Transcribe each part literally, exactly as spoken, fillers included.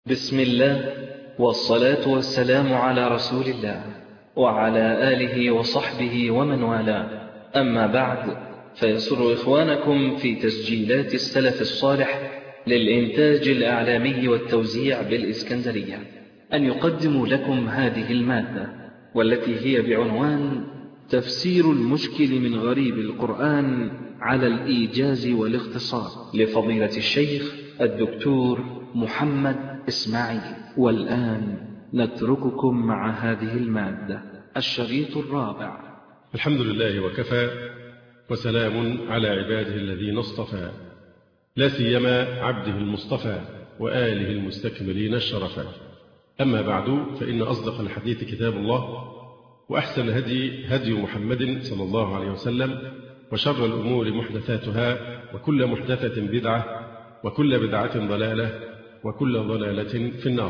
بسم الله والصلاة والسلام على رسول الله وعلى آله وصحبه ومن والاه، أما بعد، فيسر إخوانكم في تسجيلات السلف الصالح للإنتاج الإعلامي والتوزيع بالإسكندرية أن يقدموا لكم هذه المادة، والتي هي بعنوان تفسير المشكل من غريب القرآن على الإيجاز والاختصار لفضيلة الشيخ الدكتور محمد إسماعيل. والآن نترككم مع هذه المادة. الشريط الرابع. الحمد لله وكفى، وسلام على عباده الذين اصطفى، لا سيما عبده المصطفى وآله المستكملين الشرفا. أما بعد، فإن أصدق الحديث كتاب الله، وأحسن الهدي هدي محمد صلى الله عليه وسلم، وشر الأمور محدثاتها، وكل محدثة بدعة، وكل بدعة ضلالة، وكل ضلالة في النار.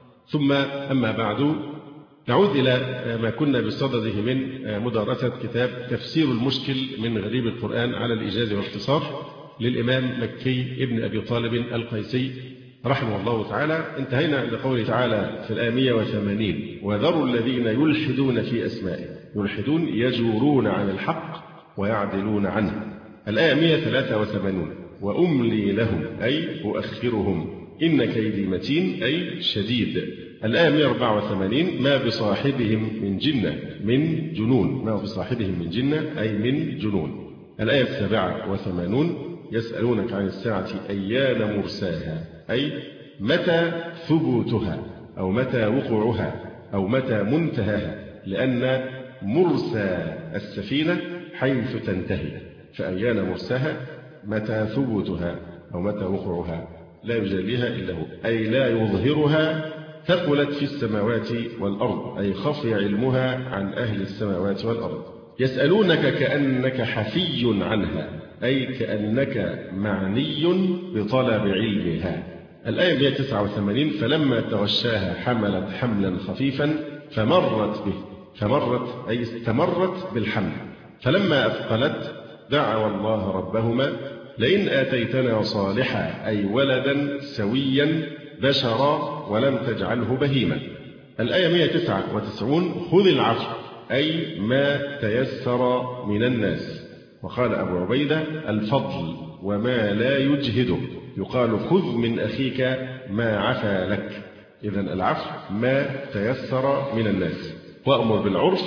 ثم أما بعد، نعود إلى ما كنا بصدده من مدارسة كتاب تفسير المشكل من غريب القرآن على الإيجاز والاختصار للإمام مكي ابن أبي طالب القيسي رحمه الله تعالى. انتهينا عند قوله تعالى في الآية مئة وثمانين: وذروا الذين يلحدون في أسمائه. يلحدون يجورون عن الحق ويعدلون عنه. الآية مئة وثلاثة وثمانين: وأملي لهم أي أؤخرهم إن كيدي متين أي شديد. الآية مئة وأربعة وثمانين: ما بصاحبهم من جنة من جنون. ما بصاحبهم من جنة أي من جنون. الآية السابعة وثمانون: يسألونك عن الساعة أيان مرساها أي متى ثبوتها أو متى وقوعها أو متى منتهاها، لأن مرسى السفينة حيث تنتهي، فأيان مرساها متى ثبوتها أو متى وقوعها لا يجليها إلا هو، أي لا يظهرها. ثقلت في السماوات والأرض أي خفي علمها عن أهل السماوات والأرض. يسألونك كأنك حفي عنها أي كأنك معني بطلب علمها. الآية مئة وتسعة وثمانين: فلما تغشاها حملت حملا خفيفا فمرت به. فمرت أي استمرت بالحمل. فلما أثقلت دعوا الله ربهما لئن آتيتنا صالحا أي ولدا سويا بشرا ولم تجعله بهيما. الآية مئة وتسعة وتسعين: خذ العفو أي ما تيسر من الناس. وقال أبو عبيدة: الفضل وما لا يجهده. يقال خذ من أخيك ما عفا لك. إذن العفو ما تيسر من الناس. وأمر بالعرف،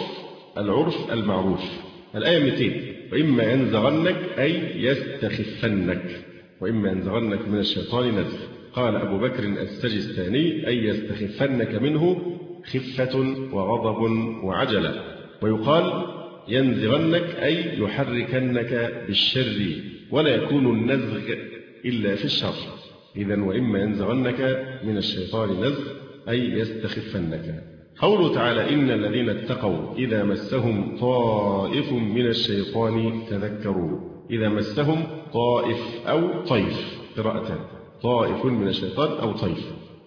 العرف المعروف. الآية مئتين: وإما ينزغنك أي يستخفنك. وإما ينزغنك من الشيطان نزغ. قال أبو بكر السجستاني: أي يستخفنك منه خفة وغضب وعجلة. ويقال ينزغنك أي يحركنك بالشر، ولا يكون النزغ إلا في الشر. إذن وإما ينزغنك من الشيطان نزغ أي يستخفنك. قوله تعالى: إن الذين اتقوا إذا مسهم طائف من الشيطان تذكروا. إذا مسهم طائف أو طيف، قراءتان: طائف من الشيطان أو طيف.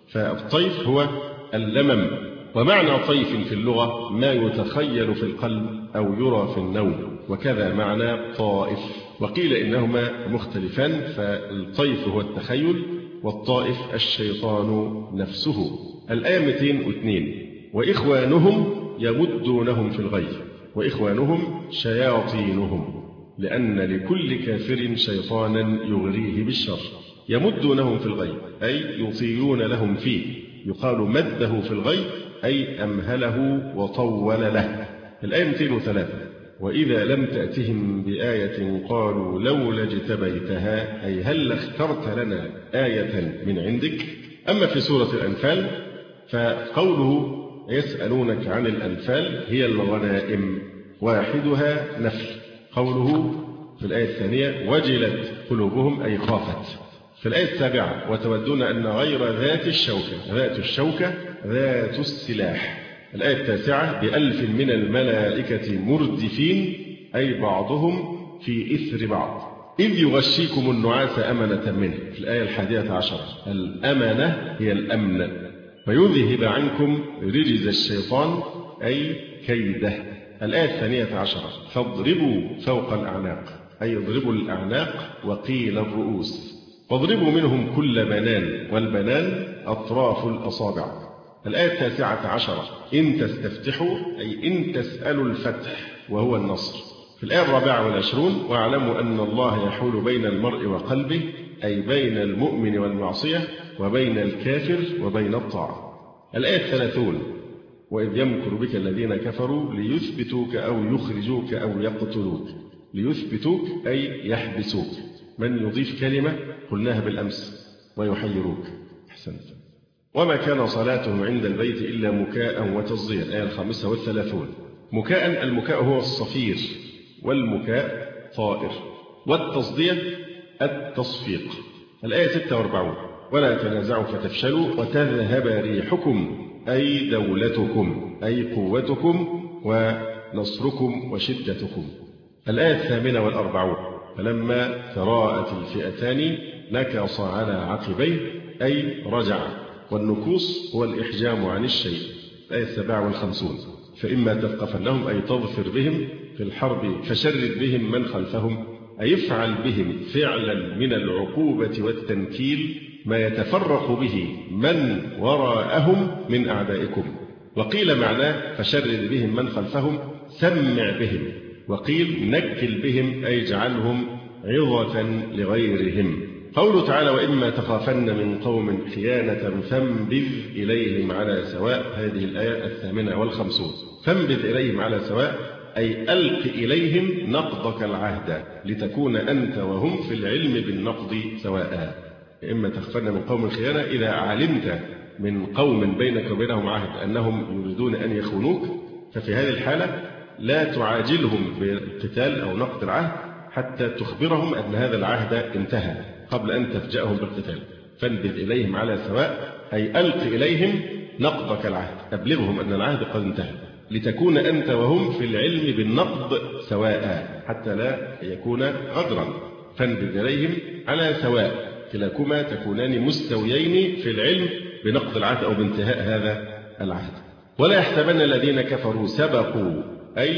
فالطيف هو اللمم. ومعنى طيف في اللغة ما يتخيل في القلب أو يرى في النوم، وكذا معنى طائف. وقيل إنهما مختلفان، فالطيف هو التخيل والطائف الشيطان نفسه. الآية مئتين واثنين: وإخوانهم يمدونهم في الغي. وإخوانهم شياطينهم، لأن لكل كافر شيطانا يغريه بالشر. يمدونهم في الغي أي يطيلون لهم فيه. يقال مده في الغي أي أمهله وطول له. الآية مئتين وثلاثة: وإذا لم تأتهم بآية قالوا لولا اجتبيتها أي هل اخترت لنا آية من عندك. أما في سورة الأنفال فقوله يسألونك عن الأنفال هي الغنائم، واحدها نفل. قوله في الآية الثانية وجلت قلوبهم أي خافت. في الآية السابعة: وتودون أن غير ذات الشوكة. ذات الشوكة ذات السلاح. الآية التاسعة: بألف من الملائكة مردفين أي بعضهم في إثر بعض. إذ يغشيكم النعاس أمنة منه. في الآية الحادية عشرة: الأمنة هي الأمن. ويذهب عنكم رجز الشيطان أي كيده. الآية الثانية عشرة: فاضربوا فوق الأعناق أي اضربوا الأعناق وقيل الرؤوس. واضربوا منهم كل بنان، والبنان أطراف الأصابع. الآية التاسعة عشرة: إن تستفتحوا أي إن تسألوا الفتح وهو النصر. في الآية الرابعة والعشرون: واعلموا أن الله يحول بين المرء وقلبه، أي بين المؤمن والمعصية، وبين الكافر وبين الطاعة. الآية الثلاثون: وإذ يمكر بك الذين كفروا ليثبتوك أو يخرجوك أو يقتلوك. ليثبتوك أي يحبسوك. من يضيف كلمة قلناها بالأمس: ويحيروك. أحسنت. وما كان صلاتهم عند البيت إلا مكاء وتصديا. الآية الخامسة والثلاثون: مكاء، المكاء هو الصفير، والمكاء طائر، والتصدية التصفيق. الآية ستة وأربعون: ولا تنازعوا فتفشلوا وتذهب ريحكم، أي دولتكم، أي قوتكم ونصركم وشدتكم. الآية الثامنة والأربعون: فلما تراءت الفئتان نكص على عقبيه، أي رجع. والنكوص هو الإحجام عن الشيء. الآية السابعة والخمسون: فإما تثقفنهم أي تظفر بهم في الحرب فشرد بهم من خلفهم، أي افعل بهم فعلا من العقوبة والتنكيل ما يتفرق به من وراءهم من أعدائكم. وقيل معناه فشرد بهم من خلفهم سمع بهم، وقيل نكل بهم أي اجعلهم عظة لغيرهم. قوله تعالى: وإما تخافن من قوم خيانة فانبذ إليهم على سواء. هذه الآية الثامنة والخمسون. فانبذ إليهم على سواء أي ألق إليهم نقضك العهد لتكون أنت وهم في العلم بالنقض سواء. إما تخافن من قوم خيانة، إذا علمت من قوم بينك وبينهم عهد أنهم يريدون أن يخونوك، ففي هذه الحالة لا تعاجلهم بالقتال أو نقض العهد حتى تخبرهم أن هذا العهد انتهى قبل أن تفجأهم بالقتال. فانبذ إليهم على سواء أي ألق إليهم نقضك العهد، أبلغهم أن العهد قد انتهى لتكون أنت وهم في العلم بالنقض سواء حتى لا يكون غدرا. فانبذ إليهم على سواء، كلاكما تكونان مستويين في العلم بنقض العهد أو بانتهاء هذا العهد. ولا يحسبن الذين كفروا سبقوا أي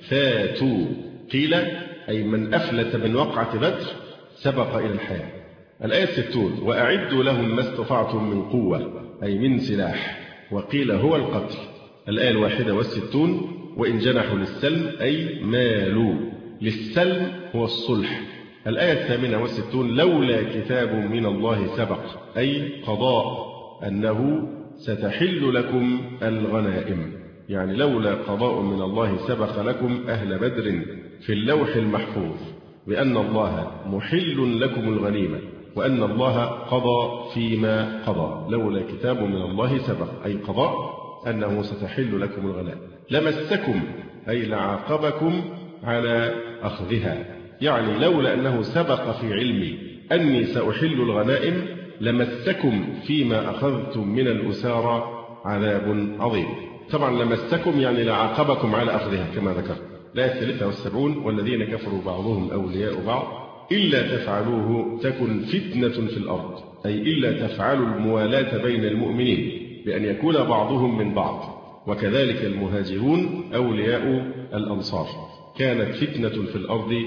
فاتوا. قيل أي من أفلت من وقعة بدر سبق إلى الحياة. الآية الستون: وأعدوا لهم ما استطعتم من قوة أي من سلاح. وقيل هو القتل. الآية الواحدة والستون: وإن جنحوا للسلم أي مالوا. للسلم هو الصلح. الآية الثامنة والستون: لولا كتاب من الله سبق أي قضاء أنه ستحل لكم الغنائم. يعني لولا قضاء من الله سبق لكم أهل بدر في اللوح المحفوظ بأن الله محل لكم الغنيمة وأن الله قضى فيما قضى. لولا كتاب من الله سبق أي قضاء أنه ستحل لكم الغنائم. لمسكم أي لعاقبكم على أخذها. يعني لولا أنه سبق في علمي أني سأحل الغنائم لمسكم فيما أخذتم من الأسارى عذاب عظيم. طبعا لمسكم يعني لعاقبكم على أخذها كما ذكر. الآية الثالثة والسبعون: والذين كفروا بعضهم أولياء بعض إلا تفعلوه تكن فتنة في الأرض أي إلا تفعلوا الموالاة بين المؤمنين بأن يكون بعضهم من بعض، وكذلك المهاجرون أولياء الأنصار، كانت فتنة في الأرض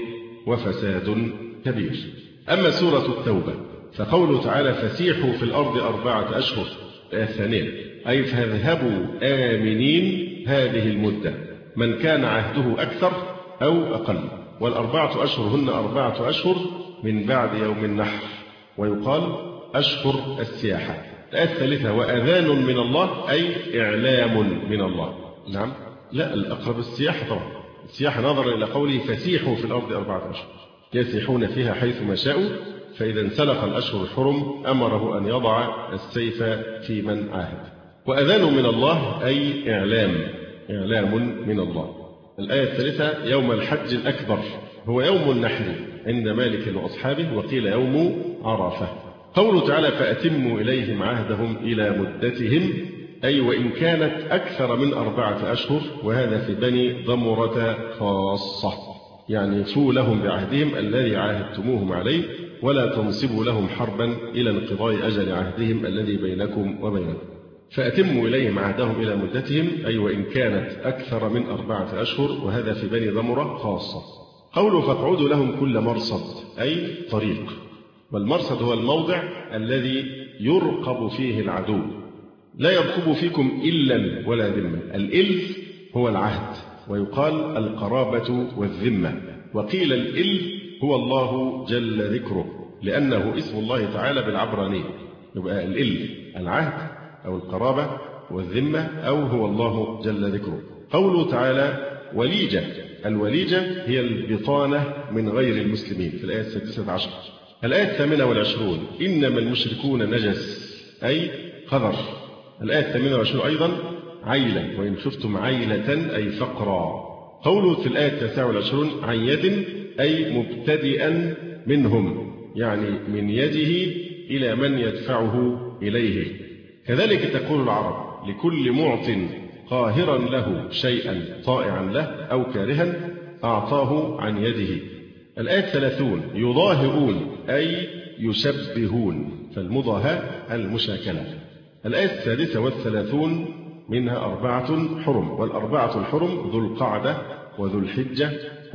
وفساد كبير. أما سورة التوبة فقوله تعالى: فسيحوا في الأرض أربعة أشهر. الآية الثانية: أي فاذهبوا آمنين هذه المدة، من كان عهده أكثر أو أقل. والأربعة أشهر هن أربعة أشهر من بعد يوم النحر، ويقال أشهر السياحة. الآية الثالثة: وأذان من الله أي إعلام من الله. نعم، لا، الأقرب السياحة طبعا. السياحة نظرا إلى قوله فسيحوا في الأرض أربعة أشهر، يسيحون فيها حيث ما شاءوا، فإذا انسلخ الأشهر الحرم أمره أن يضع السيف في من عاهد. وأذان من الله أي إعلام، إعلام من الله. الآية الثالثة: يوم الحج الأكبر هو يوم النحر عند مالك وأصحابه، وقيل يوم عرفة. قوله تعالى: فأتموا إليهم عهدهم إلى مدتهم أي وإن كانت أكثر من أربعة أشهر، وهذا في بني ضمرة خاصة، يعني فوا لهم بعهدهم الذي عاهدتموهم عليه ولا تنصبوا لهم حربا إلى انقضاء أجل عهدهم الذي بينكم وبينهم. فأتموا إليهم عهدهم إلى مدتهم أي وإن كانت أكثر من أربعة أشهر، وهذا في بني ضمرة خاصة. قوله: فاقعدوا لهم كل مرصد أي طريق. والمرصد هو الموضع الذي يرقب فيه العدو. لا يرقب فيكم إلا ولا ذمة. الإل هو العهد، ويقال القرابة والذمة. وقيل الإل هو الله جل ذكره، لأنه اسم الله تعالى بالعبرانية. يبقى الإل العهد أو القرابة والذمة أو هو الله جل ذكره. قوله تعالى وليجة، الوليجة هي البطانة من غير المسلمين في الآية السادسة عشر. الآية الثامنة والعشرون إنما المشركون نجس أي قذر. الآية الثامنة والعشرون أيضا عيلة، وإن خفتم عيلة أي فقرا. قوله في الآية التاسعة والعشرون عن يد أي مبتدئا منهم، يعني من يده إلى من يدفعه إليه. كذلك تقول العرب لكل معط قاهرا له شيئا طائعا له أو كارها أعطاه عن يده. الآية الثلاثون يضاهئون أي يشبهون، فالمضاهاة المشاكلة. الآية السادسة والثلاثون منها أربعة حرم، والأربعة الحرم ذو القعدة وذو الحجة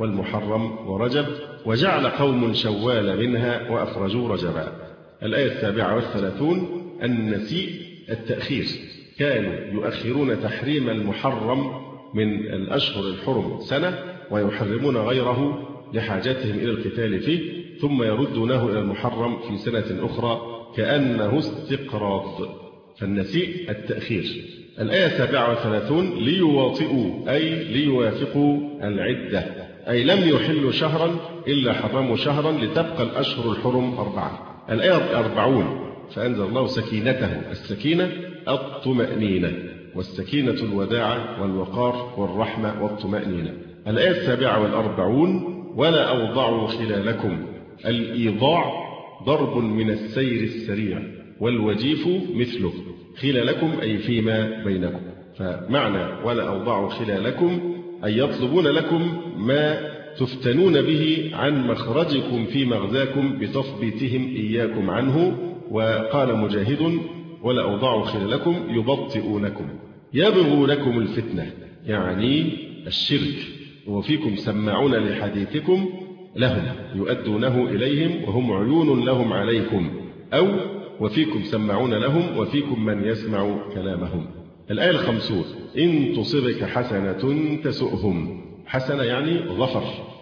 والمحرم ورجب، وجعل قوم شوال منها وأخرجوا رجبا. الآية السابعة والثلاثون النسيء التأخير، كانوا يؤخرون تحريم المحرم من الأشهر الحرم سنة ويحرمون غيره لحاجتهم إلى القتال فيه، ثم يردونه إلى المحرم في سنة أخرى كأنه استقراض، فالنسيء التأخير. الآية السابعة والثلاثون ليواطئوا أي ليوافقوا العدة، أي لم يحلوا شهرا إلا حرموا شهرا لتبقى الأشهر الحرم أربعة. الآية الأربعون فأنزل الله سكينته، السكينة الطمأنينة، والسكينة الوداعة والوقار والرحمة والطمأنينة. الآية السابعة والأربعون ولا أوضعوا خلالكم، الإيضاع ضرب من السير السريع، والوجيف مثله، خلالكم أي فيما بينكم. فمعنى ولا أوضعوا خلالكم أي يطلبون لكم ما تفتنون به عن مخرجكم في مغزاكم بتثبيتهم إياكم عنه. وقال مجاهد ولا أوضعوا خلالكم يبطئونكم يبغونكم الفتنة، يعني الشرك، وفيكم سماعون لحديثكم لهم يؤدونه إليهم وهم عيون لهم عليكم، أو وفيكم سماعون لهم وفيكم من يسمع كلامهم. الآية الخمسون إن تصبك حسنة تسؤهم، حسنة يعني ظفر،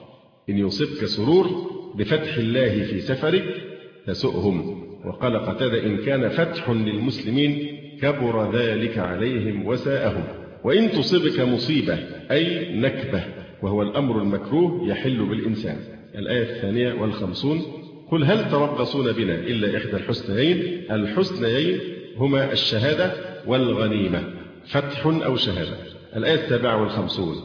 إن يصبك سرور بفتح الله في سفرك تسؤهم. وقال قتادة إن كان فتح للمسلمين كبر ذلك عليهم وساءهم. وإن تصبك مصيبة أي نكبة، وهو الأمر المكروه يحل بالإنسان. الآية الثانية والخمسون قل هل تربصون بنا إلا إحدى الحسنيين، الحسنيين هما الشهادة والغنيمة، فتح أو شهادة. الآية السابعة والخمسون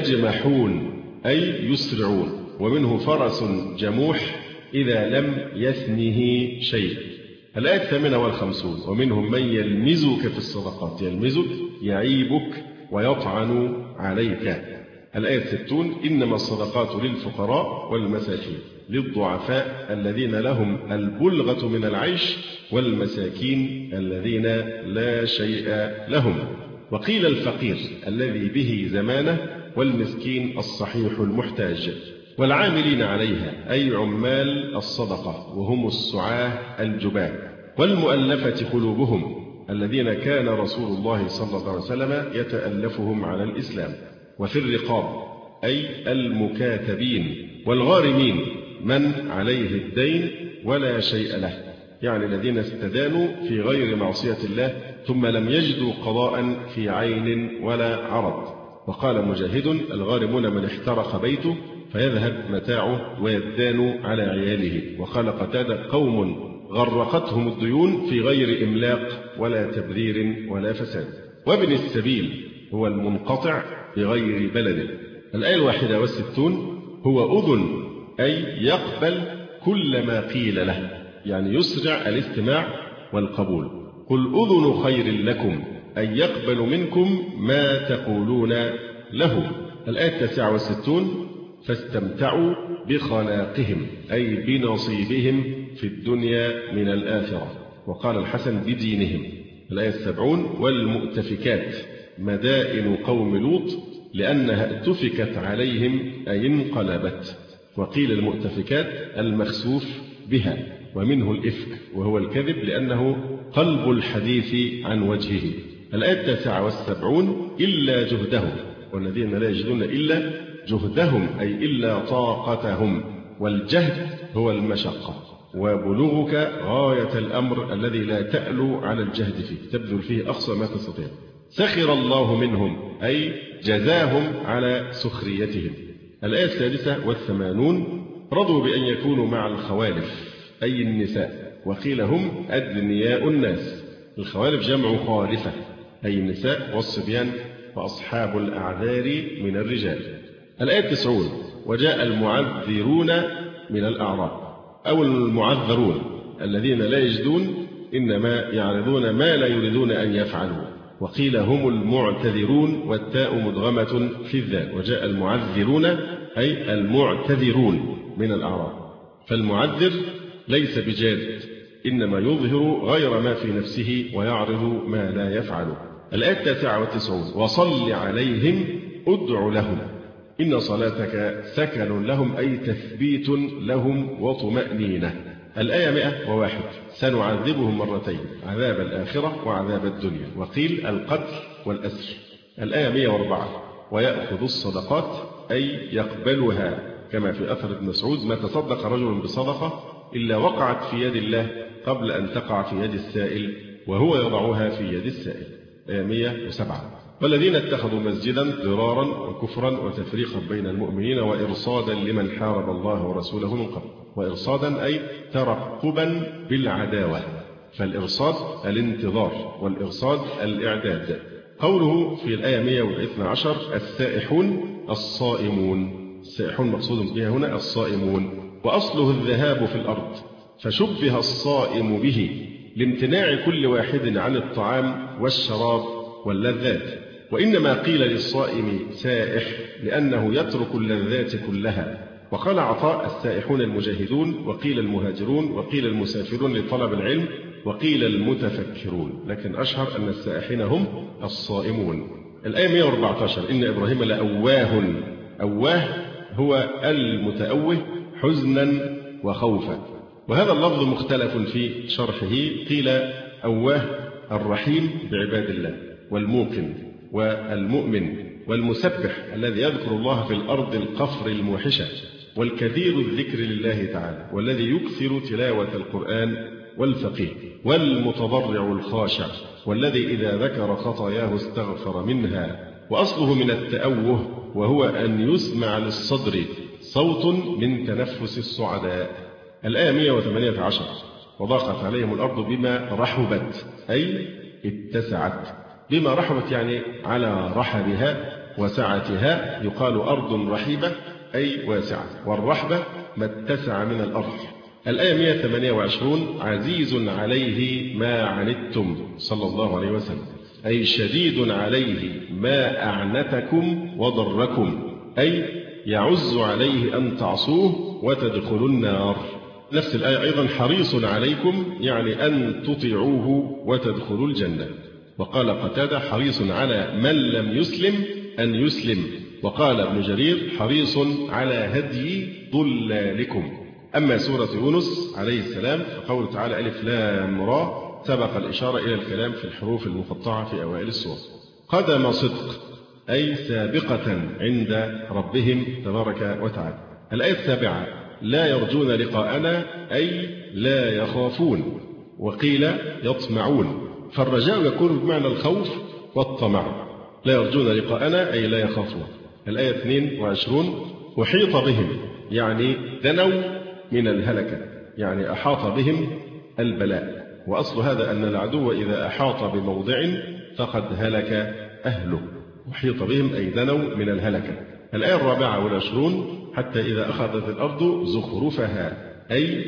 يجمحون أي يسرعون، ومنه فرس جموح إذا لم يثنه شيء. الآية الثامنة والخمسون ومنهم من يلمزك في الصدقات، يلمزك يعيبك ويطعن عليك. الآية الستون إنما الصدقات للفقراء والمساكين للضعفاء الذين لهم البلغة من العيش والمساكين الذين لا شيء لهم. وقيل الفقير الذي به زمانه، والمسكين الصحيح المحتاج. والعاملين عليها أي عمال الصدقة وهم السعاة الجباه. والمؤلفة قلوبهم الذين كان رسول الله صلى الله عليه وسلم يتألفهم على الإسلام. وفي الرقاب أي المكاتبين. والغارمين من عليه الدين ولا شيء له، يعني الذين استدانوا في غير معصية الله ثم لم يجدوا قضاء في عين ولا عرض. وقال مجاهد الغارمون من احترق بيته فيذهب متاعه ويدان على عياله. وقال قتادة قوم غرقتهم الديون في غير إملاق ولا تبذير ولا فساد. وابن السبيل هو المنقطع بغير بلد. الآية الواحدة والستون هو أذن أي يقبل كل ما قيل له، يعني يسرع الاستماع والقبول. قل أذن خير لكم أي يقبل منكم ما تقولون له. الآية التاسعة والستون فاستمتعوا بخلاقهم أي بنصيبهم في الدنيا من الآخرة. وقال الحسن بدينهم. الآية السبعون والمؤتفكات مدائن قوم لوط لأنها اتفكت عليهم أي انقلبت. وقيل المؤتفكات المخسوف بها. ومنه الإفك وهو الكذب لأنه قلب الحديث عن وجهه. الآية التاسعة والسبعون إلا جهدهم، والذين لا يجدون إلا جهدهم أي إلا طاقتهم، والجهد هو المشقة، وبلوغك غاية الأمر الذي لا تألو على الجهد فيه، تبذل فيه أقصى ما تستطيع. سخر الله منهم أي جزاهم على سخريتهم. الآية السادسة والثمانون رضوا بأن يكونوا مع الخوالف أي النساء، وقيل هم أدنياء الناس. الخوالف جمع خالفة أي النساء والصبيان وأصحاب الأعذار من الرجال. الآية التسعون وجاء المعذرون من الأعراب أو المعذرون الذين لا يجدون إنما يعرضون ما لا يريدون أن يفعلوا، وقيل هم المعتذرون والتاء مدغمة في الذال. وجاء المعذرون أي المعتذرون من الأعراب، فالمعذر ليس بجاد إنما يظهر غير ما في نفسه ويعرض ما لا يفعله. الآية التاسعة والتسعون وصل عليهم ادع لهم إن صلاتك سكن لهم أي تثبيت لهم وطمأنينة. الآية مئة وواحد سنعذبهم مرتين عذاب الآخرة وعذاب الدنيا، وقيل القتل والأسر. الآية مئة وأربعة ويأخذ الصدقات أي يقبلها، كما في أثر ابن مسعود ما تصدق رجل بصدقة إلا وقعت في يد الله قبل أن تقع في يد السائل وهو يضعها في يد السائل. آية مئة وسبعة والذين اتخذوا مسجدا ضرارا وكفرا وتفريقا بين المؤمنين وإرصادا لمن حارب الله ورسوله من قبل. وإرصادا أي ترقبا بالعداوة، فالإرصاد الانتظار والإرصاد الإعداد. قوله في الآية مئة واثني عشر السائحون الصائمون، السائحون مقصود بها هنا الصائمون، وأصله الذهاب في الأرض، فشبه الصائم به لامتناع كل واحد عن الطعام والشراب واللذات. وإنما قيل للصائم سائح لأنه يترك اللذات كلها. وقال عطاء السائحون المجاهدون، وقيل المهاجرون، وقيل المسافرون لطلب العلم، وقيل المتفكرون، لكن أشهر أن السائحين هم الصائمون. الآية مئة وأربعة عشر إن إبراهيم لأواه، أواه هو المتأوه حزنا وخوفا، وهذا اللفظ مختلف في شرحه. قيل أواه الرحيم بعباد الله والموقن والمؤمن والمسبح الذي يذكر الله في الأرض القفر الموحشة والكثير الذكر لله تعالى والذي يكثر تلاوة القرآن والفقيه والمتضرع الخاشع والذي إذا ذكر خطاياه استغفر منها. وأصله من التأوه وهو أن يسمع للصدر صوت من تنفس الصعداء. الآية مئة وثمانية عشر وضاقت عليهم الأرض بما رحبت أي اتسعت. بما رحبت يعني على رحبها وسعتها، يقال أرض رحيبة أي واسعة، والرحبة ما اتسع من الأرض. الآية مئة وثمانية وعشرون عزيز عليه ما عنتم صلى الله عليه وسلم أي شديد عليه ما أعنتكم وضركم، أي يعز عليه أن تعصوه وتدخلوا النار. نفس الآية أيضا حريص عليكم يعني أن تطيعوه وتدخلوا الجنة. وقال قتادة حريص على من لم يسلم أن يسلم. وقال ابن جرير حريص على هدي ضلالكم. أما سورة يونس عليه السلام فقوله تعالى ألف لام را سبق الإشارة إلى الكلام في الحروف المقطعة في أوائل السورة. قدم صدق أي سابقة عند ربهم تبارك وتعالى. الآية السابعة لا يرجون لقاءنا أي لا يخافون، وقيل يطمعون، فالرجاء يكون بمعنى الخوف والطمع. لا يرجون لقاءنا أي لا يخافون. الآية اثنين وعشرون أحيط بهم يعني دنوا من الهلكة، يعني أحاط بهم البلاء. وأصل هذا أن العدو إذا أحاط بموضع فقد هلك أهله. أحيط بهم أي دنوا من الهلكة. الآية الرابعة والعشرون حتى إذا أخذت الأرض زخرفها أي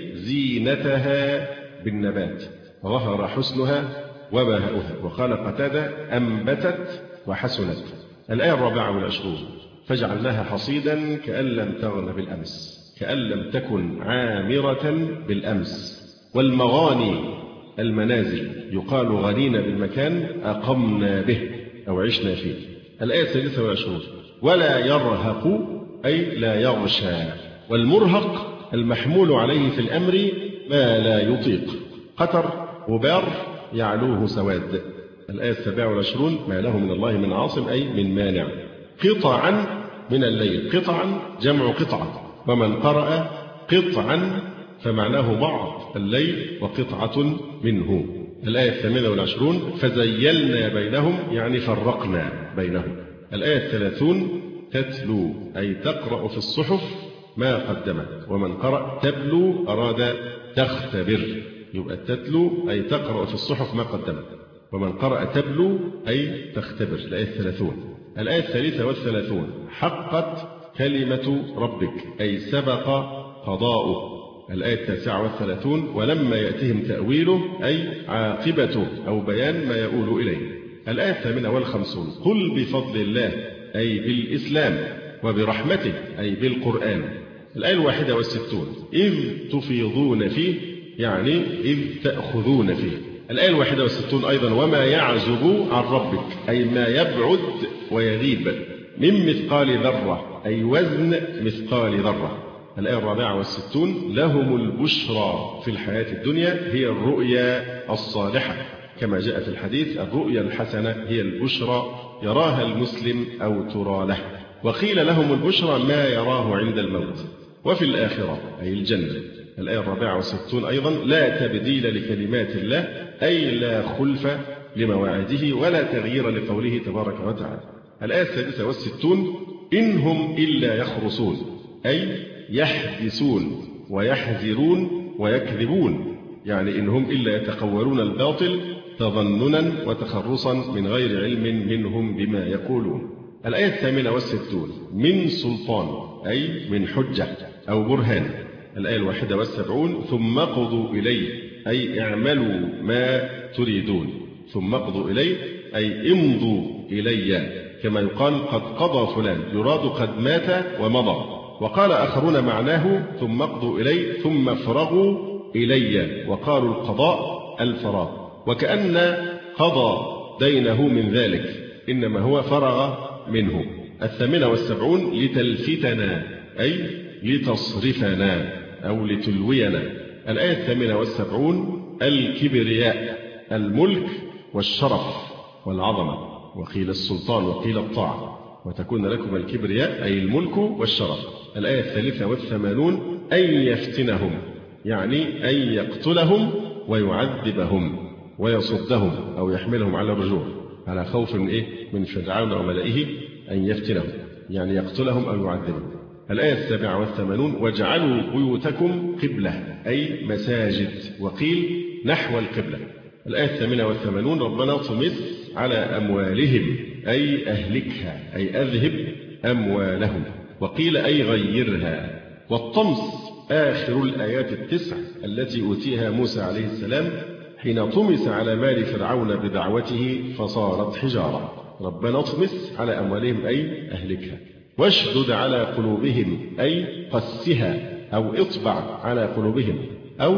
زينتها بالنبات ظهر حسنها وبهاؤها. وقال قتادة أنبتت وحسنت. الآية الرابعة والعشرون فجعلناها حصيدا كأن لم تغن بالأمس، كأن لم تكن عامرة بالأمس. والمغاني المنازل يقال غنينا بالمكان أقمنا به أو عشنا فيه. الآية السادسة والعشرون ولا يرهق أي لا يغشى. والمرهق المحمول عليه في الأمر ما لا يطيق. قتر غبار يعلوه سواد. الآية السابعة والعشرون ما له من الله من عاصم أي من مانع. قطعا من الليل. قطعا جمع قطعة، ومن قرأ قطعا فمعناه بعض الليل وقطعة منه. الآية الثامنة والعشرون فزيلنا بينهم يعني فرقنا بينهم. الآية الثلاثون تتلو أي تقرأ في الصحف ما قدمت، ومن قرأ تبلو أراد تختبر، يبقى تتلو أي تقرأ في الصحف ما قدمت، ومن قرأ تبلو أي تختبر. الآية الثلاثون. الآية الثالثة والثلاثون حقت كلمة ربك أي سبق قضاؤه. الآية التاسعة والثلاثون ولما يأتهم تأويله أي عاقبته أو بيان ما يؤول إليه. الآية الثامنة والخمسون قل بفضل الله أي بالإسلام وبرحمته أي بالقرآن. الآية الواحدة والستون إذ تفيضون فيه يعني إذ تأخذون فيه. الآية الواحدة والستون أيضا وما يعزب عن ربك أي ما يبعد ويغيب من مثقال ذرة أي وزن مثقال ذرة. الآية الرابعة والستون لهم البشرى في الحياة الدنيا هي الرؤيا الصالحة، كما جاء في الحديث الرؤيا الحسنة هي البشرى يراها المسلم أو ترى له. وقيل لهم البشرى ما يراه عند الموت وفي الآخرة أي الجنة. الآية الرابعة والستون أيضا لا تبديل لكلمات الله أي لا خلف لمواعيده ولا تغيير لقوله تبارك وتعالى. الآية السادسة والستون إن هم إلا يخرصون أي يحدثون ويحذرون ويكذبون، يعني إن هم إلا يتقولون الباطل تظننا وتخرصا من غير علم منهم بما يقولون. الآية الثامنة والستون من سلطان أي من حجة أو برهان. الآية الواحدة والسبعون ثم قضوا إليه أي اعملوا ما تريدون. ثم قضوا إليه أي امضوا إلي، كما يقال قد قضى فلان يراد قد مات ومضى. وقال آخرون معناه ثم قضوا إليه ثم فرغوا إلي، وقالوا القضاء الفراغ، وكأن قضى دينه من ذلك إنما هو فرغ منه. الثامنة والسبعون لتلفتنا أي لتصرفنا أو لتلوينا. الآية الثامنة والسبعون الكبرياء الملك والشرف والعظمة، وقيل السلطان وقيل الطاعة، وتكون لكم الكبرياء أي الملك والشرف. الآية الثالثة والثمانون أن يفتنهم يعني أن يقتلهم ويعذبهم ويصدهم أو يحملهم على الرجوع على خوف من إيه؟ من فرعون وملئه أن يفتنهم يعني يقتلهم أو يعذبهم. الآية السابعة والثمانون واجعلوا بيوتكم قبلة أي مساجد، وقيل نحو القبلة. الآية الثامنة والثمانون ربنا طمس على أموالهم أي أهلكها أي أذهب أموالهم، وقيل أي غيرها. والطمس آخر الآيات التسع التي أوتيها موسى عليه السلام حين طمس على مال فرعون بدعوته فصارت حجارة. ربنا اطمس على أموالهم أي أهلكها. واشدد على قلوبهم أي قسها أو اطبع على قلوبهم أو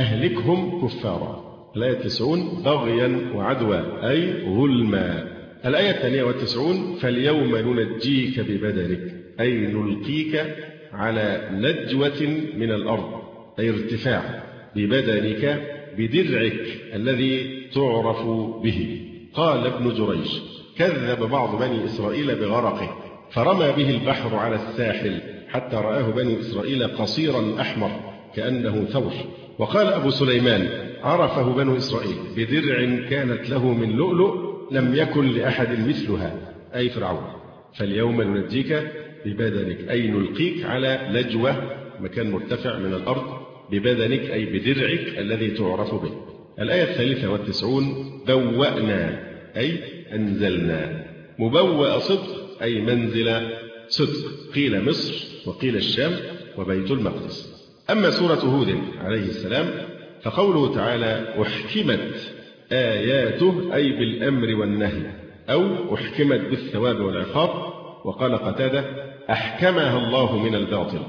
أهلكهم كفارا. الآية التسعون بغيا وعدوى أي ظلما. الآية الثانية والتسعون فاليوم ننجيك ببدنك أي نلقيك على نجوة من الأرض أي ارتفاع ببدنك بدرعك الذي تعرف به. قال ابن جريج كذب بعض بني إسرائيل بغرقه فرمى به البحر على الساحل حتى رآه بني إسرائيل قصيرا أحمر كأنه ثور. وقال أبو سليمان عرفه بنو إسرائيل بدرع كانت له من لؤلؤ لم يكن لأحد مثلها أي فرعون. فاليوم ننجيك ببدنك أي نلقيك على لجوة مكان مرتفع من الأرض ببدنك أي بدرعك الذي تعرف به. الآية الثالثة والتسعون بوأنا أي أنزلنا. مبوأ صدق أي منزل صدق، قيل مصر وقيل الشام وبيت المقدس. أما سورة هود عليه السلام فقوله تعالى أحكمت آياته أي بالأمر والنهي أو أحكمت بالثواب والعقاب. وقال قتادة أحكمها الله من الباطل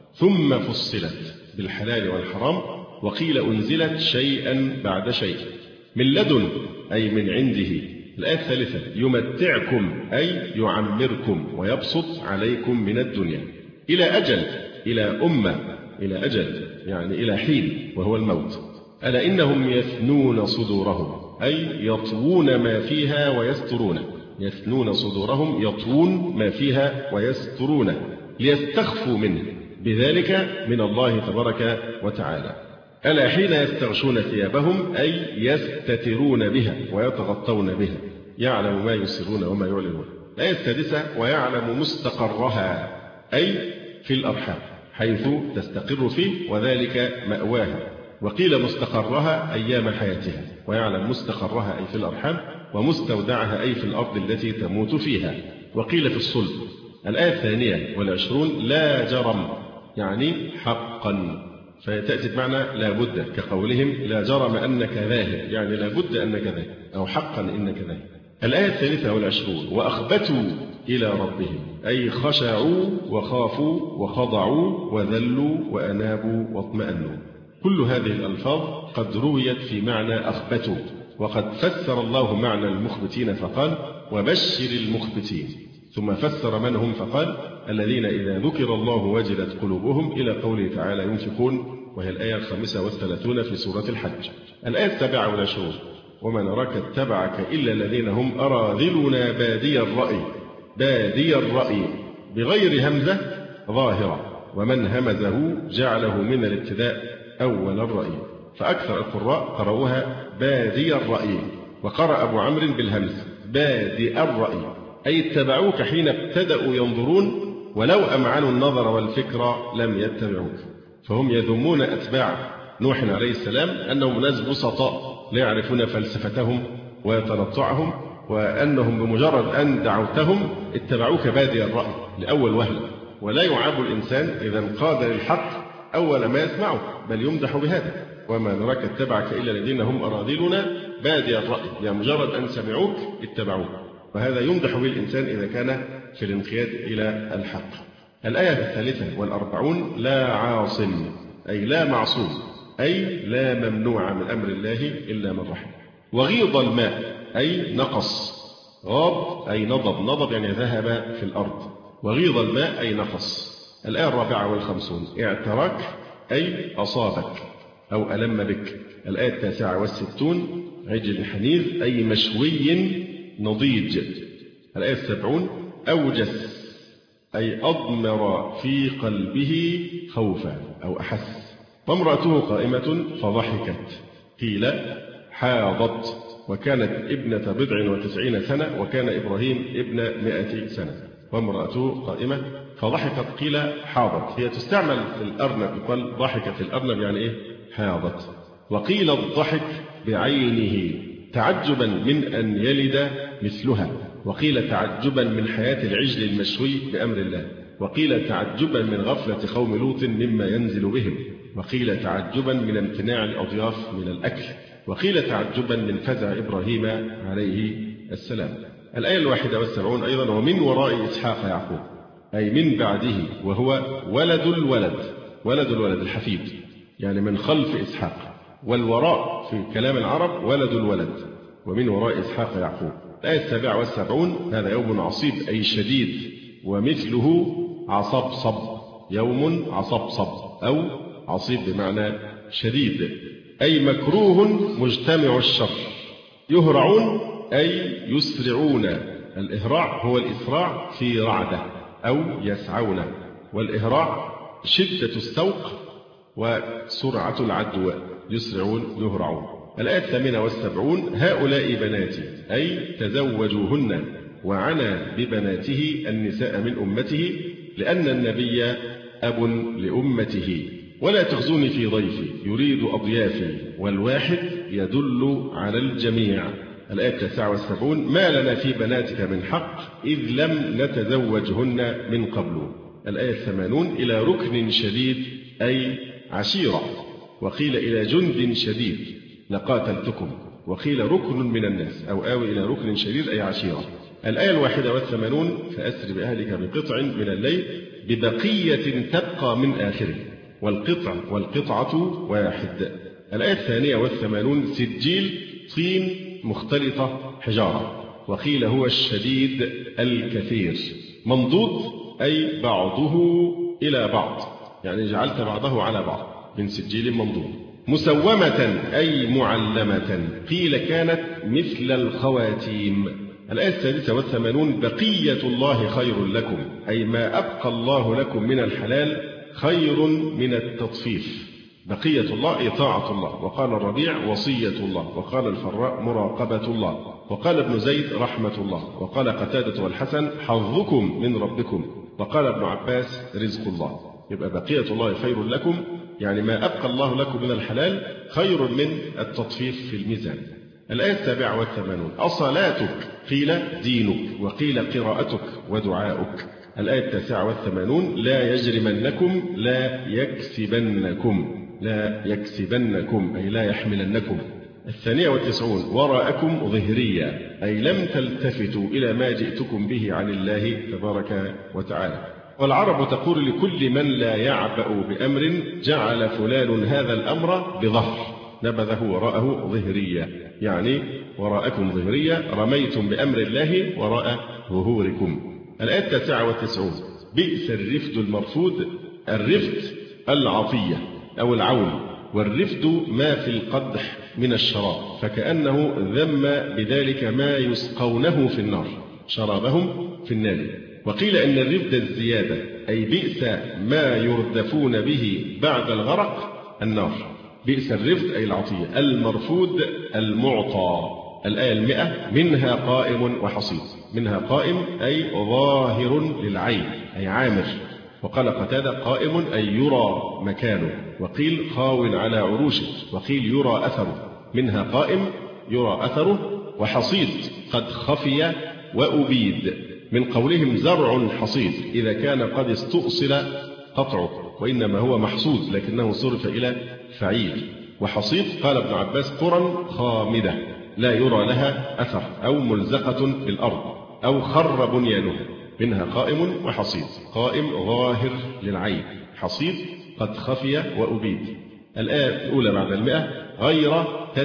ثم فصلت بالحلال والحرام. وقيل أنزلت شيئا بعد شيء من لدن أي من عنده. الآية الثالثة يمتعكم أي يعمركم ويبسط عليكم من الدنيا إلى أجل إلى أمة إلى أجل، يعني إلى حين وهو الموت. ألا إنهم يثنون صدورهم أي يطوون ما فيها ويسترون، يثنون صدورهم يطوون ما فيها ويسترون ليستخفوا منه بذلك من الله تبارك وتعالى. ألا حين يستغشون ثيابهم أي يستترون بها ويتغطون بها، يعلم ما يسرون وما يعلنون. الآية السادسة ويعلم مستقرها أي في الأرحام حيث تستقر فيه وذلك مأواها، وقيل مستقرها أيام حياتها، ويعلم مستقرها أي في الأرحام، ومستودعها أي في الأرض التي تموت فيها، وقيل في الصلب. الآية الثانية والعشرون لا جرم يعني حقا، فتأتي بمعنى لا بد، كقولهم لا جرم أنك ذاهب، يعني لا بد أنك ذاهب أو حقا إنك ذاهب. الآية الثالثة والعشرون وأخبتوا إلى ربهم أي خشعوا وخافوا وخضعوا وذلوا وأنابوا واطمأنوا. كل هذه الألفاظ قد رويت في معنى أخبتوا، وقد فسر الله معنى المخبتين فقال وبشر المخبتين، ثم فسر من هم فقال الذين إذا ذكر الله وجلت قلوبهم إلى قوله تعالى ينفقون، وهي الآية الخامسة والثلاثون في سورة الحج. الآية السابعة والعشرون وما نراك اتبعك إلا الذين هم أراذلنا بادي الرأي، بادي الرأي بغير همزة ظاهرة، ومن همزه جعله من الابتداء أول الرأي، فأكثر القراء قرأوها بادي الرأي، وقرأ أبو عمرو بالهمز بادي الرأي أي اتبعوك حين ابتدأوا ينظرون، ولو أمعنوا النظر والفكر لم يتبعوك. فهم يذمون أتباع نوح عليه السلام أنهم ناس بسطاء لا يعرفون فلسفتهم وتنطعهم، وأنهم بمجرد أن دعوتهم اتبعوك بادي الرأي لأول وهلة. ولا يعاب الإنسان إذا انقاد للحق أول ما يسمعه، بل يمدح بهذا وما نراك اتبعك إلا الذين هم أراذلنا بادي الرأي، يعني مجرد أن سمعوك اتبعوك، وهذا يمدح به الإنسان إذا كان في الانقياد إلى الحق. الآية الثالثة والأربعون لا عاصم أي لا معصوم أي لا ممنوع من أمر الله إلا من رحم. وغيض الماء أي نقص، غاض أي نضب، نضب يعني ذهب في الأرض، وغيض الماء أي نقص. الآية الرابعة والخمسون اعتراك أي أصابك أو ألم بك. الآية التاسعة والستون عجل حنيذ أي مشوي نضيج. الآية السبعون أوجس أي أضمر في قلبه خوفا أو أحس. وامرأته قائمة فضحكت، قيل حاضت، وكانت ابنة بضع وتسعين سنة، وكان إبراهيم ابن مائة سنة. وامرأته قائمة فضحكت قيل حاضت، هي تستعمل في الأرنب، يقال ضحكت الأرنب يعني إيه حاضت. وقيل الضحك بعينه تعجبا من أن يلد مثلها، وقيل تعجبا من حياة العجل المشوي بأمر الله، وقيل تعجبا من غفلة قوم لوط مما ينزل بهم، وقيل تعجبا من امتناع الأضياف من الأكل، وقيل تعجبا من فزع إبراهيم عليه السلام. الآية الواحدة والسبعون أيضا ومن وراء إسحاق يعقوب أي من بعده، وهو ولد الولد، ولد الولد الحفيد يعني من خلف إسحاق، والوراء في كلام العرب ولد الولد، ومن وراء إسحاق يعقوب. الآية السابعة والسبعون هذا يوم عصيب أي شديد، ومثله عصبصب، يوم عصبصب أو عصيب بمعنى شديد، أي مكروه مجتمع الشر. يهرعون أي يسرعون، الإهراع هو الإسراع في رعدة أو يسعون، والإهراع شدة السوق وسرعة العدو، يسرعون يهرعون. الآية الثامنة والسبعون هؤلاء بناتي أي تزوجوهن، وعنى ببناته النساء من أمته لأن النبي أب لأمته. ولا تخزوني في ضيفي يريد أضيافي، والواحد يدل على الجميع. الآية التاسعة والسبعون ما لنا في بناتك من حق إذ لم نتزوجهن من قبل. الآية الثمانون إلى ركن شديد أي عشيرة، وقيل إلى جند شديد لقاتلتكم، وقيل ركن من الناس أو آوي إلى ركن شديد أي عشيرة. الآية الواحدة والثمانون فأسر بأهلك بقطع من الليل ببقية تبقى من آخره، والقطع والقطعة واحد. الآية الثانية والثمانون سجيل طين مختلطة حجارة، وقيل هو الشديد الكثير. منضود أي بعضه إلى بعض، يعني جعلت بعضه على بعض من سجيل منضود. مسومة أي معلمة، قيل كانت مثل الخواتيم. الآية السادسة والثمانون: بقية الله خير لكم، أي ما أبقى الله لكم من الحلال خير من التطفيف. بقية الله أي طاعة الله. وقال الربيع: وصية الله. وقال الفراء: مراقبة الله. وقال ابن زيد: رحمة الله. وقال قتادة والحسن: حظكم من ربكم. وقال ابن عباس: رزق الله. يبقى بقية الله خير لكم، يعني ما أبقى الله لكم من الحلال خير من التطفيف في الميزان. الآية السابعة والثمانون: أصلاتك، قيل دينك، وقيل قراءتك ودعاؤك. الآية التاسعة والثمانون: لا يجرمنكم، لا يكسبنكم، لا يكسبنكم أي لا يحملنكم. الثانية والتسعون: وراءكم ظهريا، أي لم تلتفتوا إلى ما جئتكم به عن الله تبارك وتعالى. والعرب تقول لكل من لا يعبأ بأمر: جعل فلان هذا الأمر بظهر، نبذه وراءه ظهريا، يعني وراءكم ظهريا، رميتم بأمر الله وراء ظهوركم. الآية التاسعة والتسعون: بئس الرفد المرفود. الرفد العطية أو العون، والرفد ما في القدح من الشراب، فكأنه ذم بذلك ما يسقونه في النار، شرابهم في النار. وقيل إن الرفد الزيادة، أي بئس ما يردفون به بعد الغرق النار. بئس الرفد أي العطية. المرفود المعطى. الآية المئة: منها قائم وحصيد. منها قائم أي ظاهر للعين، أي عامر. وقال قتادة: قائم أي يرى مكانه. وقيل خاو على عروشه. وقيل يرى أثره. منها قائم يرى أثره. وحصيد قد خفي وأبيد، من قولهم زرع حصيد إذا كان قد استؤصل قطعه، وإنما هو محصود لكنه صرف إلى فعيل. وحصيد قال ابن عباس: قرى خامدة لا يرى لها أثر، أو ملزقة في الأرض، أو خر بنيانها. منها قائم وحصيد. قائم ظاهر للعين، حصيد قد خفي وأبيد. الآية الأولى بعد المئة: غير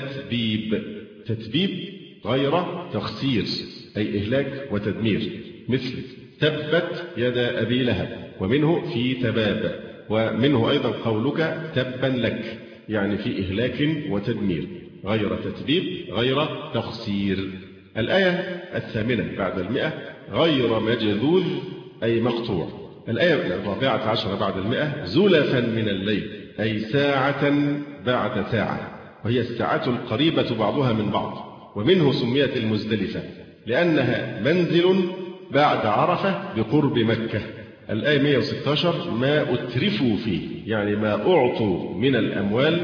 تتبيب. تتبيب غير تخسير، أي إهلاك وتدمير، مثل تبت يد أبي لهب، ومنه في تباب، ومنه أيضا قولك تبا لك، يعني في إهلاك وتدمير. غير تتبيب غير تخسير. الآية الثامنة بعد المئة: غير مجذوذ أي مقطوع. الآية الرابعة عشر بعد المئة: زلفا من الليل، أي ساعة بعد ساعة، وهي الساعات القريبة بعضها من بعض. ومنه سميت المزدلفة لأنها منزل بعد عرفة بقرب مكة. الآية مئة وستة عشر: ما أترفوا فيه، يعني ما أعطوا من الأموال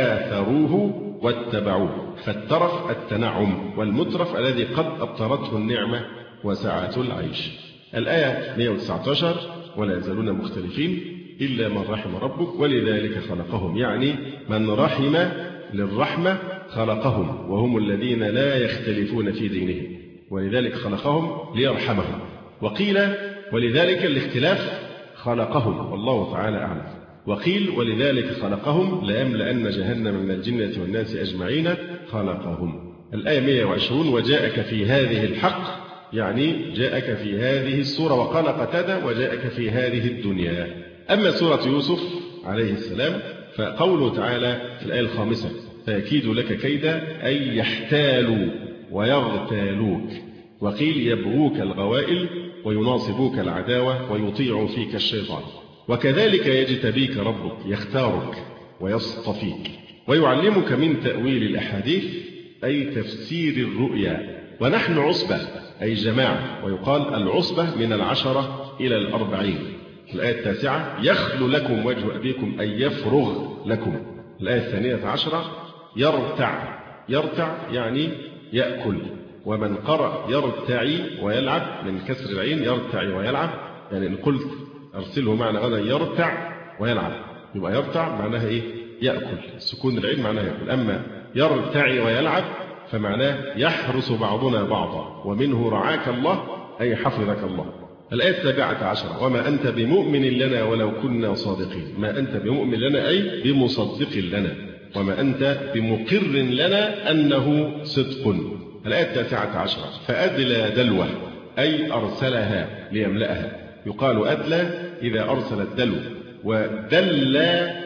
آثروه واتبعوه. فالترف التنعم، والمترف الذي قد أبطرته النعمة وسعة العيش. الآية مئة وتسعة عشر: ولا يزالون مختلفين إلا من رحم ربك ولذلك خلقهم، يعني من رحم للرحمة خلقهم، وهم الذين لا يختلفون في دينهم، ولذلك خلقهم ليرحمهم. وقيل ولذلك الاختلاف خلقهم، والله تعالى أعلم. وقيل ولذلك خلقهم ليملأن جهنم من الجنة والناس أجمعين خلقهم. الآية مئة وعشرون: وجاءك في هذه الحق، يعني جاءك في هذه السورة. وقال قتادة: وجاءك في هذه الدنيا. أما سورة يوسف عليه السلام فقوله تعالى في الآية الخامسة: فيكيد لك كيدا، أي يحتالوا ويغتالوك. وقيل يبغوك الغوائل ويناصبوك العداوة ويطيعوا فيك الشيطان. وكذلك يجتبيك ربك، يختارك ويصطفيك ويعلمك من تأويل الأحاديث، أي تفسير الرؤيا. ونحن عصبة أي جماعة، ويقال العصبة من العشرة إلى الأربعين. الآية التاسعة: يخل لكم وجه أبيكم، أي يفرغ لكم. الآية الثانية عشرة: يرتع. يرتع يعني يأكل. ومن قرأ يرتعي ويلعب من كسر العين، يرتعي ويلعب، يعني إن قلت أرسله معنى غدا يرتع ويلعب، يبقى يرتع معناها إيه؟ يأكل. سكون العين معناها يأكل. أما يرتعي ويلعب فمعناه يحرس بعضنا بعضا، ومنه رعاك الله أي حفظك الله. الآية السابعة عشرة: وما أنت بمؤمن لنا ولو كنا صادقين. ما أنت بمؤمن لنا أي بمصدق لنا، وما أنت بمقر لنا أنه صدق. الآية التاسعة عشرة: فأدلى دلوه أي أرسلها ليملأها. يقال أدلى إذا أرسل الدلو، ودل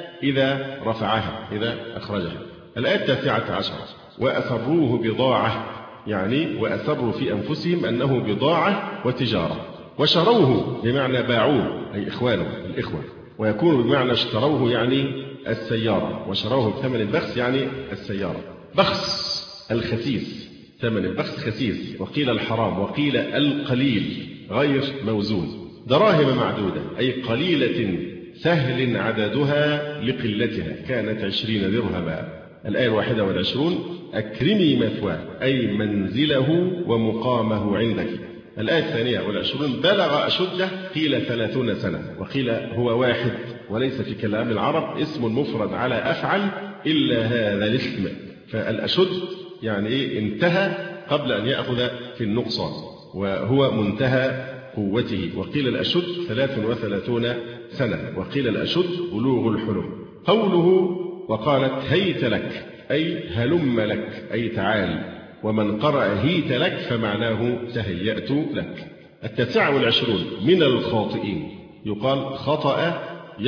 إذا رفعها إذا أخرجها. الآية التاسعة عشرة وأسروه بضاعة، يعني وأسروا في أنفسهم أنه بضاعة وتجارة. وشروه بمعنى باعوه أي إخوانه الإخوة، ويكون بمعنى اشتروه يعني السيارة، وشروه بثمن البخس يعني السيارة. بخس الخسيس، ثمن البخس خسيس، وقيل الحرام وقيل القليل غير موزون. دراهم معدودة أي قليلة سهل عددها لقلتها، كانت عشرين درهما. الآية الواحدة والعشرون أكرمي مثواه أي منزله ومقامه عندك. الآية الثانية والعشرون بلغ أشده قيل ثلاثون سنة، وقيل هو واحد وليس في كلام العرب اسم مفرد على أفعل إلا هذا الاسم، فالأشد يعني إيه انتهى قبل أن يأخذ في النقصان، وهو منتهى قوته. وقيل الأشد ثلاث وثلاثون سنة، وقيل الأشد بلوغ الحلم. قوله وقالت هيت لك أي هلم لك أي تعال، ومن قرأ هيت لك فمعناه تهيأت لك. التاسعة والعشرون من الخاطئين، يقال خطأ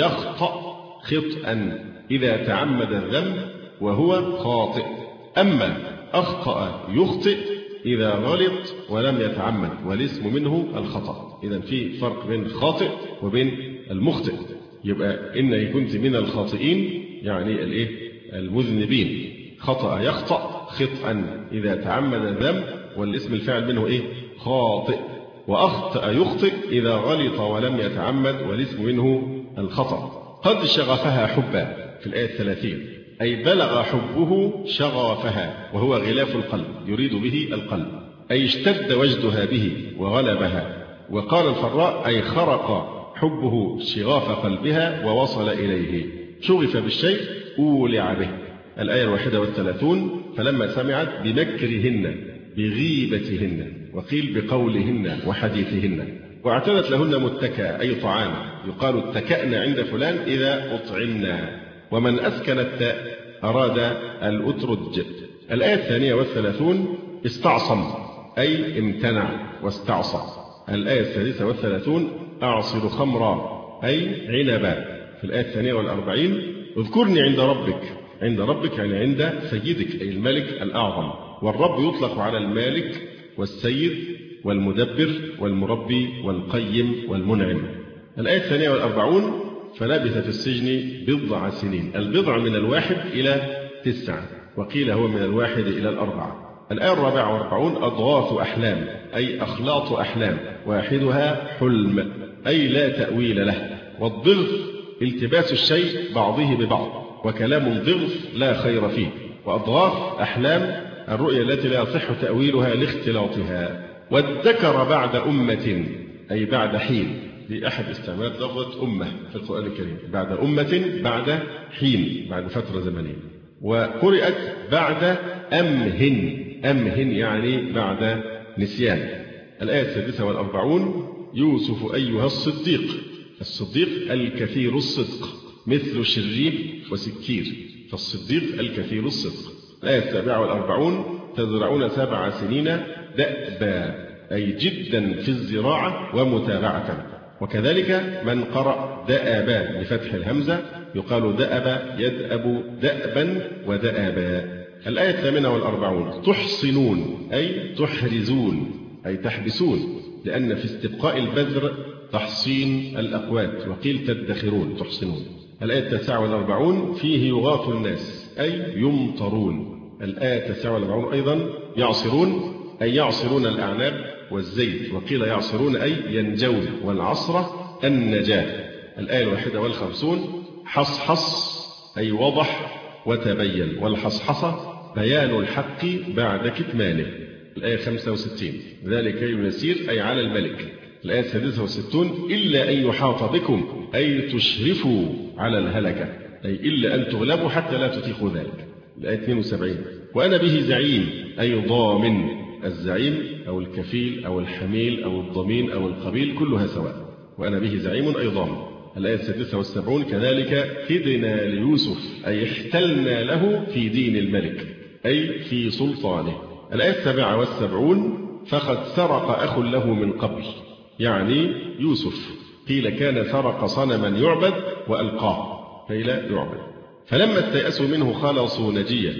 يخطأ خطأ إذا تعمد الذنب وهو خاطئ، أما أخطأ يخطئ إذا غلط ولم يتعمد، والاسم منه الخطأ. إذا في فرق بين الخاطئ وبين المخطئ. يبقى إن كنت من الخاطئين يعني الإيه المذنبين. خطأ يخطأ خطأ إذا تعمد الذنب، والاسم الفاعل منه إيه خاطئ. وأخطأ يخطئ إذا غلط ولم يتعمد، والاسم منه الخطأ. قد شغفها حبا في الآية الثلاثين أي بلغ حبه شغفها، وهو غلاف القلب يريد به القلب، أي اشتد وجدها به وغلبها. وقال الفراء أي خرق حبه شغاف قلبها ووصل إليه. شغف بالشيء أولع به. الآية الواحدة والثلاثون فلما سمعت بمكرهن بغيبتهن، وقيل بقولهن وحديثهن. واعتدت لهن متكأ أي طعام، يقال اتكأن عند فلان إذا أطعمنا. ومن أسكن التاء أراد الأترج. الآية الثانية والثلاثون استعصم أي امتنع واستعصى. الآية السادسة والثلاثون أعصر خمرا أي عنبا. في الآية الثانية والأربعين اذكرني عند ربك. عند ربك يعني عند سيدك أي الملك الأعظم، والرب يطلق على المالك والسيد والمدبر والمربي والقيم والمنعم. الآية الثانية والأربعون فلبث في السجن بضع سنين. البضع من الواحد إلى تسعة، وقيل هو من الواحد إلى الأربعة. الآية الرابعة والأربعون أضغاث أحلام أي أخلاط أحلام، واحدها حلم أي لا تأويل له. والضغث التباس الشيء بعضه ببعض، وكلام الضغث لا خير فيه. وأضغاث أحلام الرؤيا التي لا يصح تأويلها لاختلاطها. والذكر بعد أمة أي بعد حين، دي أحد استعمالات لفظة أمة في القرآن الكريم، بعد أمة بعد حين، بعد فترة زمنية. وقرأت بعد أمهن، أمهن يعني بعد نسيان. الآية السادسة والأربعون يوسف أيها الصديق. الصديق الكثير الصدق، مثل شريف وسكير، فالصديق الكثير الصدق. الآية السابعة والأربعون تزرعون سبع سنين دأبا أي جدا في الزراعة ومتابعة. وكذلك من قرأ دأبا بفتح الهمزة يقال دأب يدأب دأبا ودأبا. الآية الثامنة والأربعون تحصنون أي تحرزون أي تحبسون، لأن في استبقاء البذر تحصين الأقوات، وقيل تدخرون تحصنون. الآية التاسعة والأربعون فيه يغاث الناس أي يمطرون. الآية التاسعة والأربعون أيضا يعصرون أي يعصرون الأعناب والزيت، وقيل يعصرون أي ينجون، والعصرة النجاة. الآية الواحدة والخمسون حصحص أي وضح وتبين، والحصحصة بيان الحق بعد كتمانه. الآية خمسة وستين ذلك يسير أي على الملك. الآية السادسة والستون إلا أن يحاط بكم أي تشرفوا على الهلكة، أي إلا أن تغلبوا حتى لا تطيقوا ذلك. الآية اثنين وسبعين وأنا به زعيم أي ضامن. الزعيم أو الكفيل أو الحميل أو الضمين أو القبيل كلها سواء، وأنا به زعيم أي ضامن. الآية السادسة والسبعون كذلك كدنا ليوسف أي احتلنا له في دين الملك أي في سلطانه. الآية السابعة والسبعون فقد سرق أخ له من قبل، يعني يوسف قيل كان سرق صنما يعبد وألقاه كي لا يعبد. فلما استيأسوا منه خلصوا نجيا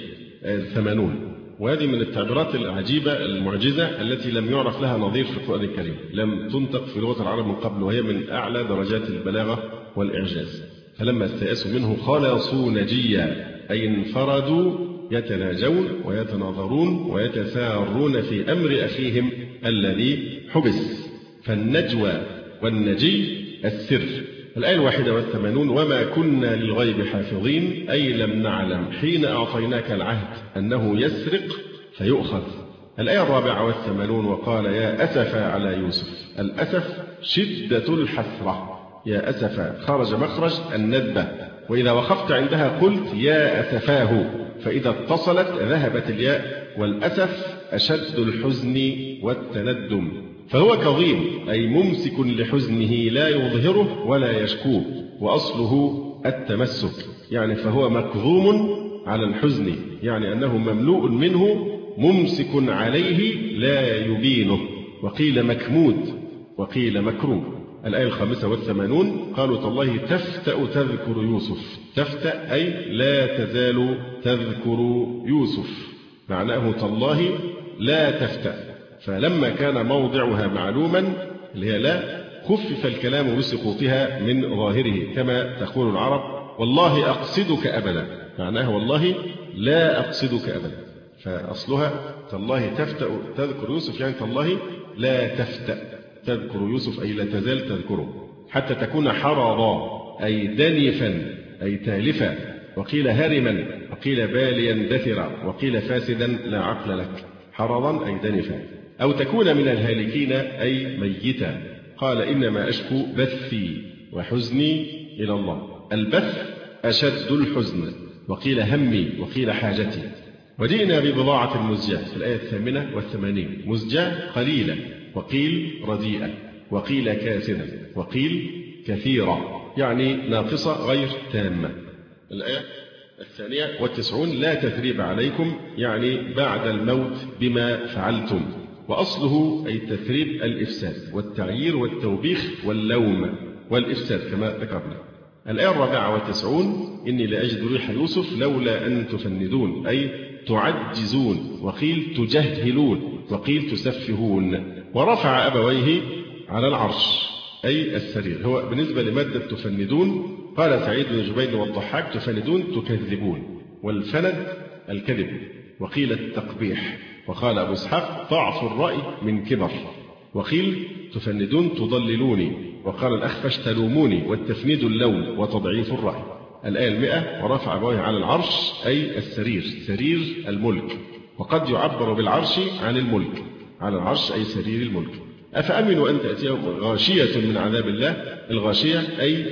ثمانون. وهذه من التعبيرات العجيبة المعجزة التي لم يعرف لها نظير في القرآن الكريم، لم تنطق في لغة العرب من قبل، وهي من أعلى درجات البلاغة والإعجاز. فلما استيأسوا منه خلصوا نجيا أي انفردوا يتناجون ويتناظرون ويتسارون في أمر أخيهم الذي حبس. فالنجوى والنجي السر. الآية الواحدة والثمانون: وما كنا للغيب حافظين أي لم نعلم حين أعطيناك العهد أنه يسرق فيؤخذ. الآية الرابعة والثمانون: وقال يا أسف على يوسف. الأسف شدة الحسرة، يا أسف خرج مخرج الندبة، وإذا وقفت عندها قلت يا أسفاه، فإذا اتصلت ذهبت الياء، والأسف أشد الحزن والتندم. فهو كظيم أي ممسك لحزنه لا يظهره ولا يشكوه، وأصله التمسك، يعني فهو مكظوم على الحزن، يعني أنه مملوء منه ممسك عليه لا يبينه. وقيل مكمود وقيل مكروه. الآية الخامسة والثمانون: قالوا تالله تفتأ تذكر يوسف. تفتأ أي لا تزال تذكر يوسف، معناه تالله لا تفتأ. فلما كان موضعها معلوما اللي هي لا، خفف الكلام بسقوطها من ظاهره، كما تقول العرب والله أقصدك أبدا، معناها والله لا أقصدك أبدا. فأصلها تالله تفتأ تذكر يوسف، يعني تالله لا تفتأ تذكر يوسف أي لا تزال تذكره، حتى تكون حرضا أي دنفا أي تالفا، وقيل هرما وقيل باليا دثرا وقيل فاسدا لا عقل لك. حرضا أي دنفا. أو تكون من الهالكين أي ميتا. قال إنما أشكو بثي وحزني إلى الله. البث أشد الحزن، وقيل همي وقيل حاجتي. وجئنا ببضاعة مزجاة في الآية الثامنة والثمانين. مزجاة قليلة، وقيل رديئة، وقيل كاسدة، وقيل كثيرة، يعني ناقصة غير تامة. الآية الثانية والتسعون: لا تثريب عليكم، يعني بعد الموت بما فعلتم. وأصله أي التثريب الإفساد والتعيير والتوبيخ واللوم والإفساد كما ذكرنا. الآية الرابعة والتسعون: إني لأجد ريح يوسف لولا أن تفندون أي تعجزون، وقيل تجهلون، وقيل تسفهون. ورفع أبويه على العرش أي السرير. هو بالنسبة لمادة تفندون قال سعيد بن جبير والضحاك: تفندون تكذبون، والفند الكذب، وقيل التقبيح. وقال أبو إسحاق: ضعف الرأي من كبر. وقيل تفندون تضللوني. وقال الأخفش: تلوموني، والتفنيد اللوم وتضعيف الرأي. الآية المئة: ورفع أبويه على العرش أي السرير، سرير الملك. وقد يعبر بالعرش عن الملك، على العرش أي سرير الملك. أفأمنوا أن تأتيهم غاشية من عذاب الله. الغاشية أي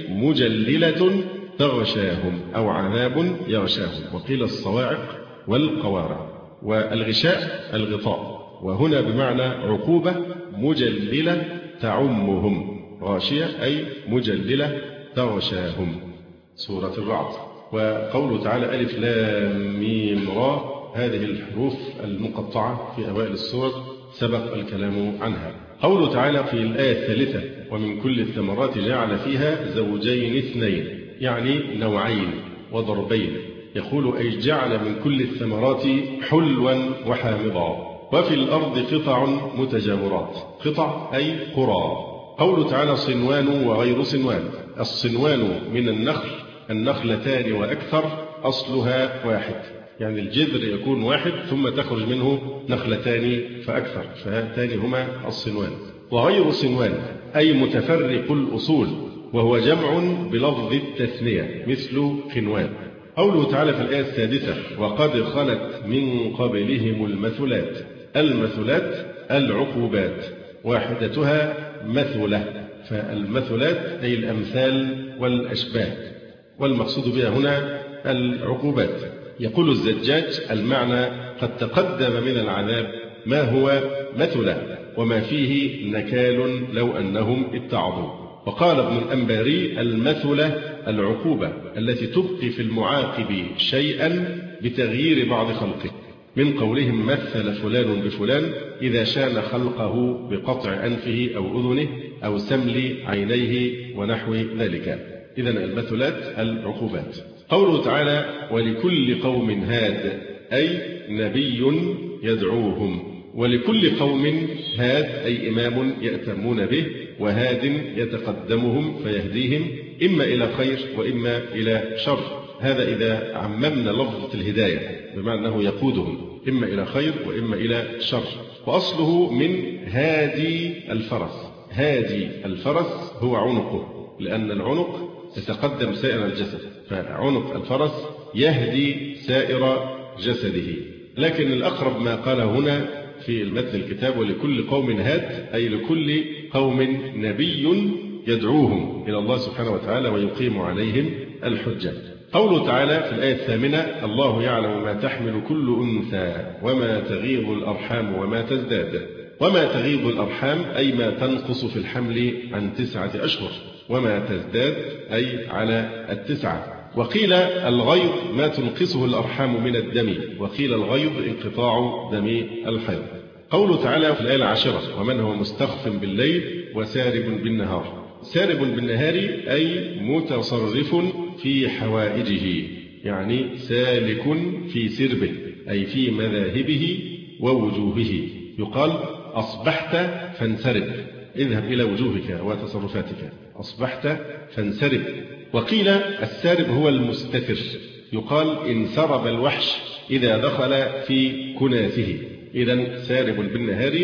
مجللة تغشاهم أو عذاب يغشاهم. وقيل الصواعق والقوارع. والغشاء الغطاء، وهنا بمعنى عقوبة مجللة تعمهم. غاشية أي مجللة تغشاهم. سورة الرعد. وقوله تعالى ألف لام ميم را، هذه الحروف المقطعة في أوائل السور سبق الكلام عنها. قوله تعالى في الآية الثالثة: ومن كل الثمرات جعل فيها زوجين اثنين، يعني نوعين وضربين. يقول أي جعل من كل الثمرات حلوا وحامضا. وفي الأرض قطع متجاورات. قطع أي قرى. قوله تعالى صنوان وغير صنوان. الصنوان من النخل، النخلتان وأكثر، أصلها واحد، يعني الجذر يكون واحد ثم تخرج منه نخلتان فأكثر، فهاتان هما الصنوان. وغير صنوان أي متفرق الأصول، وهو جمع بلفظ التثنية مثل قنوان. قوله تعالى في الآية السادسة: وقد خلت من قبلهم المثلات. المثلات العقوبات، واحدتها مثلة، فالمثلات أي الأمثال والأشباه، والمقصود بها هنا العقوبات. يقول الزجاج: المعنى قد تقدم من العذاب ما هو مثلة وما فيه نكال لو أنهم اتعظوا. وقال ابن الأنباري: المثلة العقوبة التي تبقي في المعاقب شيئا بتغيير بعض خلقه، من قولهم مثل فلان بفلان إذا شان خلقه بقطع أنفه أو أذنه أو سمل عينيه ونحو ذلك. إذن المثلات العقوبات. قوله تعالى ولكل قوم هاد أي نبي يدعوهم، ولكل قوم هاد أي إمام يأتمون به، وهاد يتقدمهم فيهديهم إما إلى خير وإما إلى شر. هذا إذا عممنا لفظة الهداية بمعنى أنه يقودهم إما إلى خير وإما إلى شر. وأصله من هادي الفرس. هادي الفرس هو عنقه، لأن العنق يتقدم سائر الجسد، فعنق الفرس يهدي سائر جسده. لكن الأقرب ما قال هنا في المتن الكتاب ولكل قوم هاد أي لكل قوم نبي يدعوهم إلى الله سبحانه وتعالى ويقيم عليهم الحجة. قوله تعالى في الآية الثامنة الله يعلم ما تحمل كل أنثى وما تغيض الأرحام وما تزداد. وما تغيض الأرحام أي ما تنقص في الحمل عن تسعة أشهر، وما تزداد أي على التسعة. وقيل الغيض ما تنقصه الأرحام من الدم، وقيل الغيض انقطاع دم الحيض. قوله تعالى في الآية العاشرة ومن هو مستخف بالليل وسارب بالنهار. سارب بالنهار أي متصرف في حوائجه، يعني سالك في سربه أي في مذاهبه ووجوهه. يقال أصبحت فانسرب، اذهب إلى وجوهك وتصرفاتك، أصبحت فانسرب. وقيل السارب هو المستتر، يقال انسرب الوحش إذا دخل في كناثه. إذن سارب بالنهار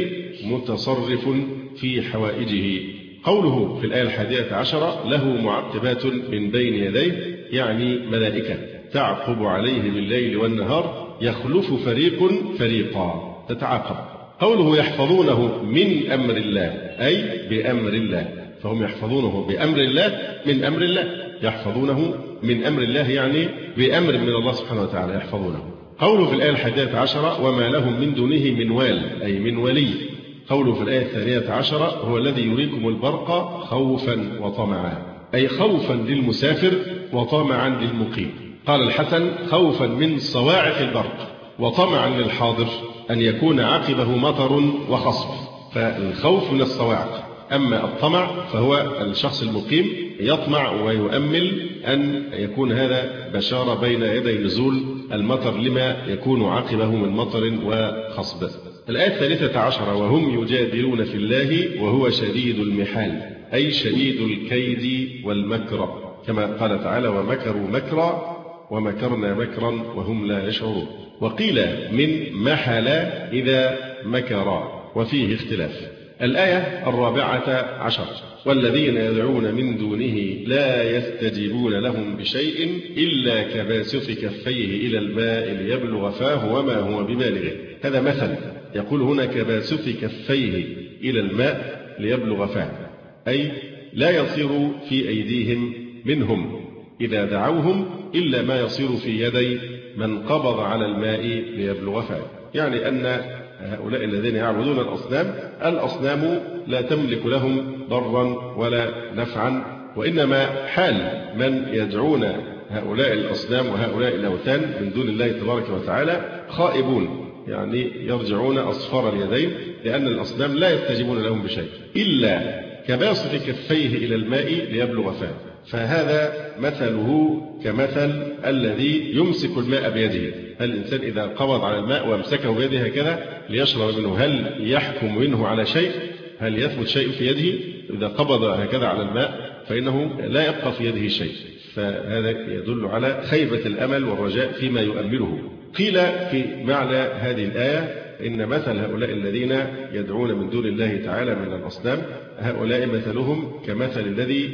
متصرف في حوائجه. قوله في الآية الحادية عشرة له معقبات من بين يديه يعني ملائكة تعقب عليه بالليل والنهار يخلف فريق فريقا تتعاقب. قوله يحفظونه من أمر الله أي بأمر الله، فهم يحفظونه بأمر الله من أمر الله، يحفظونه من أمر الله يعني بأمر من الله سبحانه وتعالى يحفظونه. قوله في الآية الحادية عشرة وما لهم من دونه من وال أي من ولي. قوله في الآية الثانية عشرة هو الذي يريكم البرق خوفا وطمعا أي خوفا للمسافر وطمعا للمقيم. قال الحسن خوفا من صواعق البرق، وطمعا للحاضر أن يكون عقبه مطر وخصف، فالخوف من الصواعق. أما الطمع فهو الشخص المقيم يطمع ويؤمل أن يكون هذا بشارة بين يدي نزول المطر لما يكون عقبه من مطر وخصب. الآية الثالثة عشرة وهم يجادلون في الله وهو شديد المحال أي شديد الكيد والمكر، كما قال تعالى ومكروا مكرا ومكرنا مكرا وهم لا يشعرون. وقيل من محل إذا مكرا وفيه اختلاف. الآية الرابعة عشر والذين يدعون من دونه لا يستجيبون لهم بشيء إلا كباسط كفيه إلى الماء ليبلغ فاه وما هو ببالغه. هذا مثل يقول هنا كباسط كفيه إلى الماء ليبلغ فاه أي لا يصير في أيديهم منهم إذا دعوهم إلا ما يصير في يدي من قبض على الماء ليبلغ فاه. يعني أن هؤلاء الذين يعبدون الأصنام الأصنام لا تملك لهم ضرا ولا نفعا، وإنما حال من يدعون هؤلاء الأصنام وهؤلاء الأوثان من دون الله تبارك وتعالى خائبون، يعني يرجعون أصفار اليدين، لأن الأصنام لا يستجيبون لهم بشيء إلا كباسط كفيه إلى الماء ليبلغ فاه. فهذا مثله كمثل الذي يمسك الماء بيده. الإنسان إذا قبض على الماء وامسكه بيده هكذا ليشرب منه هل يحكم منه على شيء؟ هل يثبت شيء في يده؟ إذا قبض هكذا على الماء فإنه لا يبقى في يده شيء، فهذا يدل على خيبة الأمل والرجاء فيما يؤمله. قيل في معنى هذه الآية إن مثل هؤلاء الذين يدعون من دون الله تعالى من الأصنام هؤلاء مثلهم كمثل الذي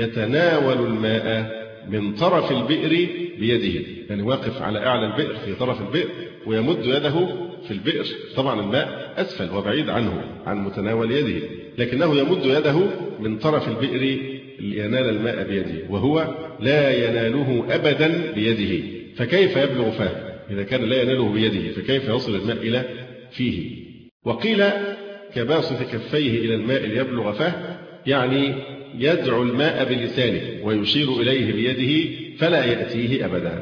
يتناول الماء من طرف البئر بيده، يعني واقف على أعلى البئر في طرف البئر ويمد يده في البئر، طبعا الماء أسفل وبعيد عنه عن متناول يده، لكنه يمد يده من طرف البئر لينال الماء بيده وهو لا يناله أبدا بيده، فكيف يبلغ فاه إذا كان لا يناله بيده؟ فكيف يصل الماء إلى فيه؟ وقيل كباسط كفيه إلى الماء ليبلغ فاه يعني يدعو الماء بلسانه ويشير إليه بيده فلا يأتيه أبدا.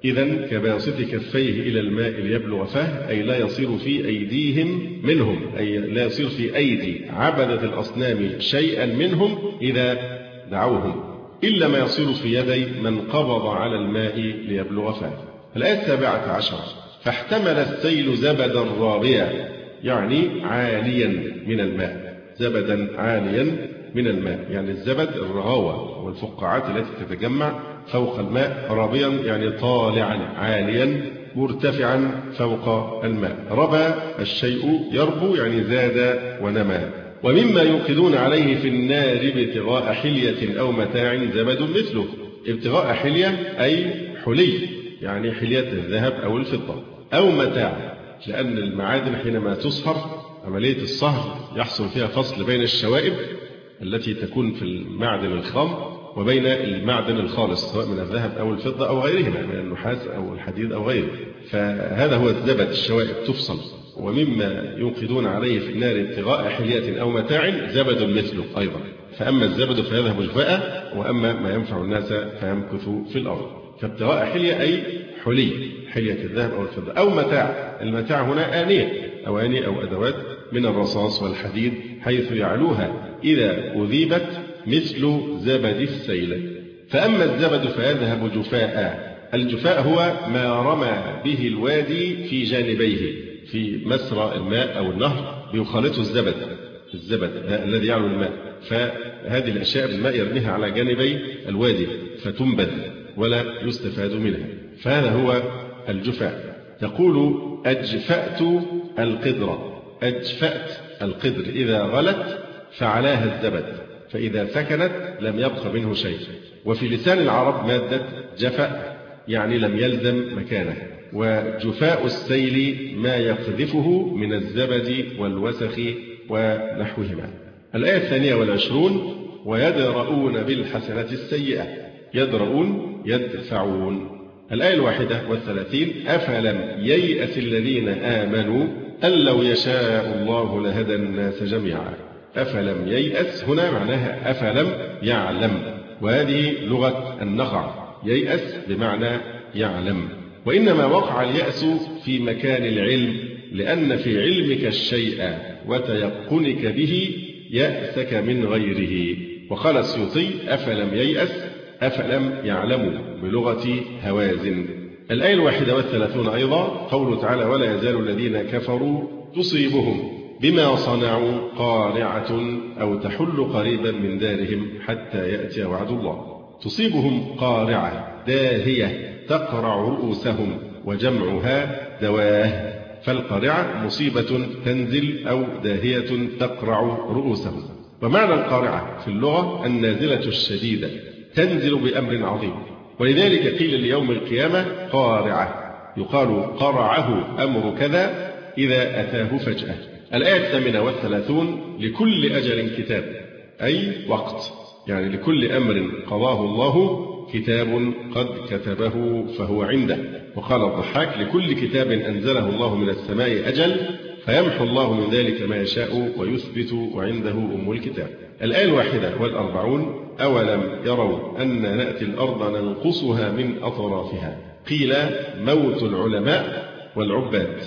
إذن كباسط كفيه إلى الماء ليبلغ فاه، أي لا يصير في أيديهم منهم، أي لا يصير في أيدي عبدة الأصنام شيئا منهم إذا دعوهم، إلا ما يصير في يدي من قبض على الماء ليبلغ فاه. الآية السابعة عشرة: فاحتمل السيل زبدا رابيا، يعني عاليا من الماء، زبدا عاليا من الماء، يعني الزبد الرغاوة والفقاعات التي تتجمع فوق الماء، رابيا يعني طالعا عاليا مرتفعا فوق الماء. ربى الشيء يربو يعني زاد ونمى. ومما يوقدون عليه في النار ابتغاء حلية أو متاع زبد مثله. ابتغاء حلية أي حلي، يعني حلية الذهب أو الفضة، أو متاع، لأن المعادن حينما تصهر عملية الصهر يحصل فيها فصل بين الشوائب التي تكون في المعدن الخام وبين المعدن الخالص سواء من الذهب أو الفضة أو غيرهما من النحاس أو الحديد أو غيره، فهذا هو الزبد، الشوائب تفصل. ومما يوقدون عليه في النار ابتغاء حلية أو متاع زبد مثله أيضا. فأما الزبد فيذهب جفاء، وأما ما ينفع الناس فيمكث في الأرض. فابتغاء حلية أي حلي، حلية الذهب أو الفضة، أو متاع. المتاع هنا آنية، أواني أو أدوات من الرصاص والحديد حيث يعلوها إذا أذيبت مثل زبد السيل. فأما الزبد فيذهب جفاء. الجفاء هو ما رمى به الوادي في جانبيه، في مسرى الماء أو النهر بيخالطه الزبد، الزبد الذي يعلو الماء، فهذه الأشياء بالماء يرميها على جانبي الوادي فتنبذ ولا يستفاد منها، فهذا هو الجفاء. تقول أجفأت القدر، أجفأت القدر إذا غلت فعلاها الزبد، فإذا سكنت لم يبق منه شيء. وفي لسان العرب مادة جفأ يعني لم يلزم مكانه. وجفاء السيل ما يقذفه من الزبد والوسخ ونحوهما. الآية الثانية والعشرون: ويدرؤون بالحسنة السيئة. يدرؤون يدفعون. الآية الواحدة والثلاثين: أفلم ييأس الذين آمنوا أن لو يشاء الله لهدى الناس جميعا. أفلم ييأس هنا معناها أفلم يعلم، وهذه لغة النخع، ييأس بمعنى يعلم. وإنما وقع اليأس في مكان العلم، لأن في علمك الشيء وتيقنك به يأسك من غيره. وقال السيوطي: أفلم ييأس أفلم يعلموا بلغة هوازن. الآية الواحدة والثلاثون أيضا قوله تعالى: ولا يزال الذين كفروا تصيبهم بما صنعوا قارعة أو تحل قريبا من دارهم حتى يأتي وعد الله. تصيبهم قارعة داهية تقرع رؤوسهم، وجمعها دواه. فالقارعة مصيبة تنزل أو داهية تقرع رؤوسهم. ومعنى القارعة في اللغة النازلة الشديدة، تنزل بأمر عظيم. ولذلك قيل ليوم القيامة قارعة، يقال قرعه أمر كذا إذا أتاه فجأة. الآية الثامنة والثلاثون: لكل أجل كتاب، أي وقت، يعني لكل أمر قضاه الله كتاب قد كتبه فهو عنده. وقال الضحاك: لكل كتاب أنزله الله من السماء أجل فيمحو الله من ذلك ما يشاء ويثبت وعنده أم الكتاب. الآية الواحدة والأربعون: أولم يروا أن نأتي الأرض ننقصها من أطرافها. قيل موت العلماء والعباد،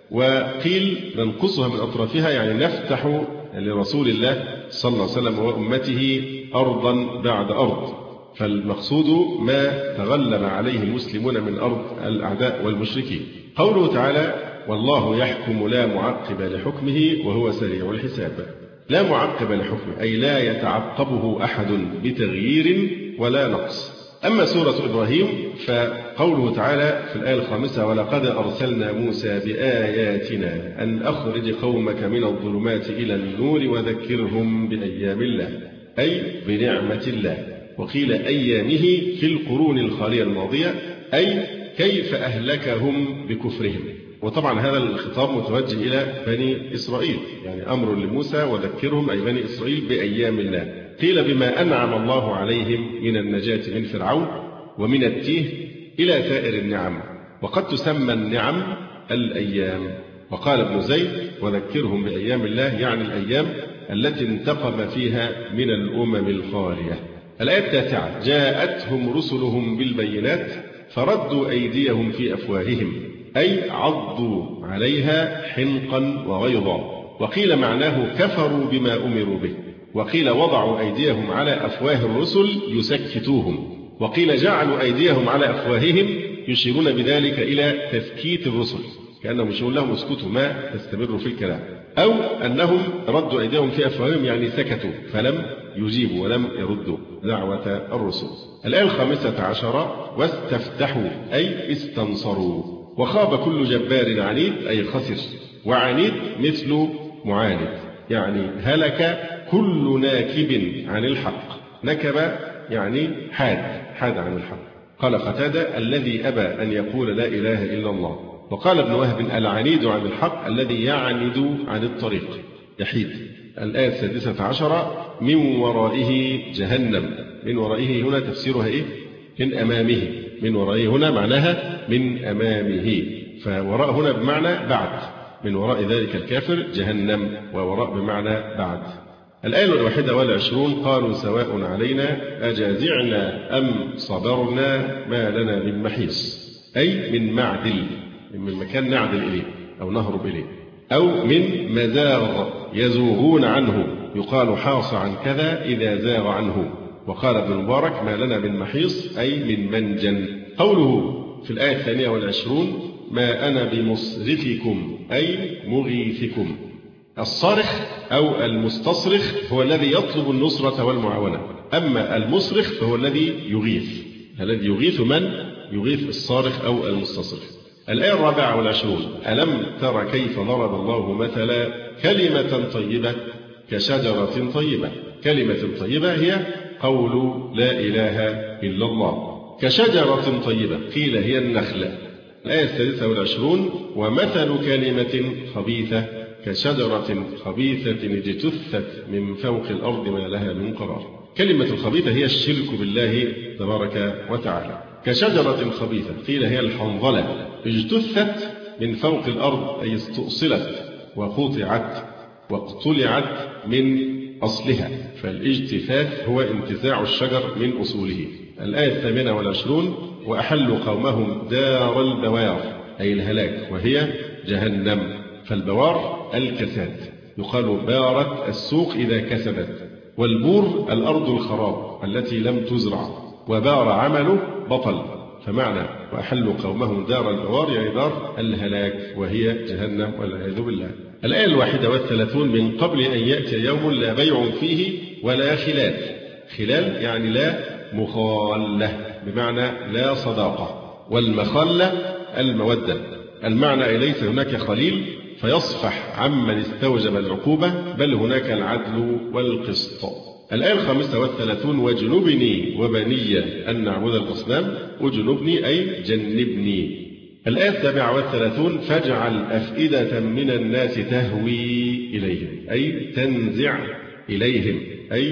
وقيل ننقصها من أطرافها يعني نفتح لرسول الله صلى الله عليه وسلم وأمته أرضا بعد أرض. فالمقصود ما تغلب عليه المسلمون من أرض الأعداء والمشركين. قوله تعالى: والله يحكم لا معقب لحكمه وهو سريع الحساب. لا معقب لحكمه أي لا يتعقبه أحد بتغيير ولا نقص. أما سورة إبراهيم فقوله تعالى في الآية الخامسة: ولقد أرسلنا موسى بآياتنا أن أخرج قومك من الظلمات إلى النور وذكرهم بأيام الله، أي بنعمة الله. وقيل أيامه في القرون الخالية الماضية، أي كيف أهلكهم بكفرهم. وطبعا هذا الخطاب متوجه إلى بني إسرائيل، يعني أمر لموسى وذكرهم أي بني إسرائيل بأيام الله. قيل بما أنعم الله عليهم من النجاة من فرعون ومن التيه إلى سائر النعم، وقد تسمى النعم الأيام. وقال ابن زيد: وذكرهم بأيام الله يعني الأيام التي انتقم فيها من الأمم الخالية. الآية التاسعة: جاءتهم رسلهم بالبينات، فردوا أيديهم في أفواههم أي عضوا عليها حنقا وغيظا. وقيل معناه كفروا بما أمروا به. وقيل وضعوا أيديهم على أفواه الرسل يسكتوهم. وقيل جعلوا أيديهم على أفواههم يشيرون بذلك إلى تسكيت الرسل، كأنهم يشيرون لهم اسكتوا ما تستمروا في الكلام، أو أنهم ردوا أيديهم في أفواههم يعني سكتوا فلم يجيبوا ولم يردوا دعوة الرسل. الآية الخامسة عشرة واستفتحوا أي استنصروا. وخاب كل جبار عنيد أي خسر، وعنيد مثل معاند يعني هلك كل ناكب عن الحق. نكب يعني حاد حاد عن الحق. قال قتادة الذي أبى أن يقول لا إله إلا الله. وقال ابن وهب العنيد عن الحق الذي يعند عن الطريق يحيد. الآية السادسة عشرة من ورائه جهنم. من ورائه هنا تفسيرها إيه؟ من أمامه. من ورائه هنا معناها من أمامه، فوراء هنا بمعنى بعد. من وراء ذلك الكافر جهنم، ووراء بمعنى بعد. الآية الواحدة والعشرون قالوا سواء علينا أجازعنا أم صبرنا ما لنا من محيص أي من معدل، من مكان نعدل إليه أو نهرب إليه، أو من مزاغ يزوغون عنه يقال حاص عن كذا إذا زاغ عنه. وقال ابن المبارك ما لنا من محيص أي من منجن. قوله في الآية الثانية والعشرون ما أنا بمصرخكم أي مغيثكم. الصارخ أو المستصرخ هو الذي يطلب النصرة والمعاونة، أما المصرخ فهو الذي يغيث. الذي يغيث من؟ يغيث الصارخ أو المستصرخ. الآية الرابعة والعشرون ألم تر كيف ضرب الله مثلا كلمة طيبة كشجرة طيبة. كلمة طيبة هي قول لا إله إلا الله. كشجرة طيبة قيل هي النخلة. الآية السادسة والعشرون ومثل كلمة خبيثة كشجرة خبيثة اجتثت من فوق الأرض ما لها من قرار. كلمة الخبيثة هي الشرك بالله تبارك وتعالى. كشجرة خبيثة قيل هي الحنظلة اجتثت من فوق الأرض أي استؤصلت وقطعت واقتلعت من أصلها، فالاجتثاث هو انتزاع الشجر من أصوله. الآية الثامنة والعشرون وأحلوا قومهم دار البوار أي الهلاك وهي جهنم. فالبوار الكساد، يقال بارت السوق إذا كسدت. والبور الأرض الخراب التي لم تزرع، وبار عمله بطل. فمعنى وأحلوا قومهم دار البوار يعني دار الهلاك وهي جهنم والعياذ بالله. الآية الواحدة والثلاثون من قبل أن يأتي يوم لا بيع فيه ولا خلال. خلال يعني لا مخالة بمعنى لا صداقة، والمخلة المودة. المعنى ليس هناك خليل فيصفح عمن استوجب العقوبة، بل هناك العدل والقسط. الآية الخامسة والثلاثون وجنبني وبني أن نعبد الأصنام. وجنبني أي جنبني. الآية السابعة والثلاثون فاجعل أفئدة من الناس تهوي إليهم أي تنزع إليهم أي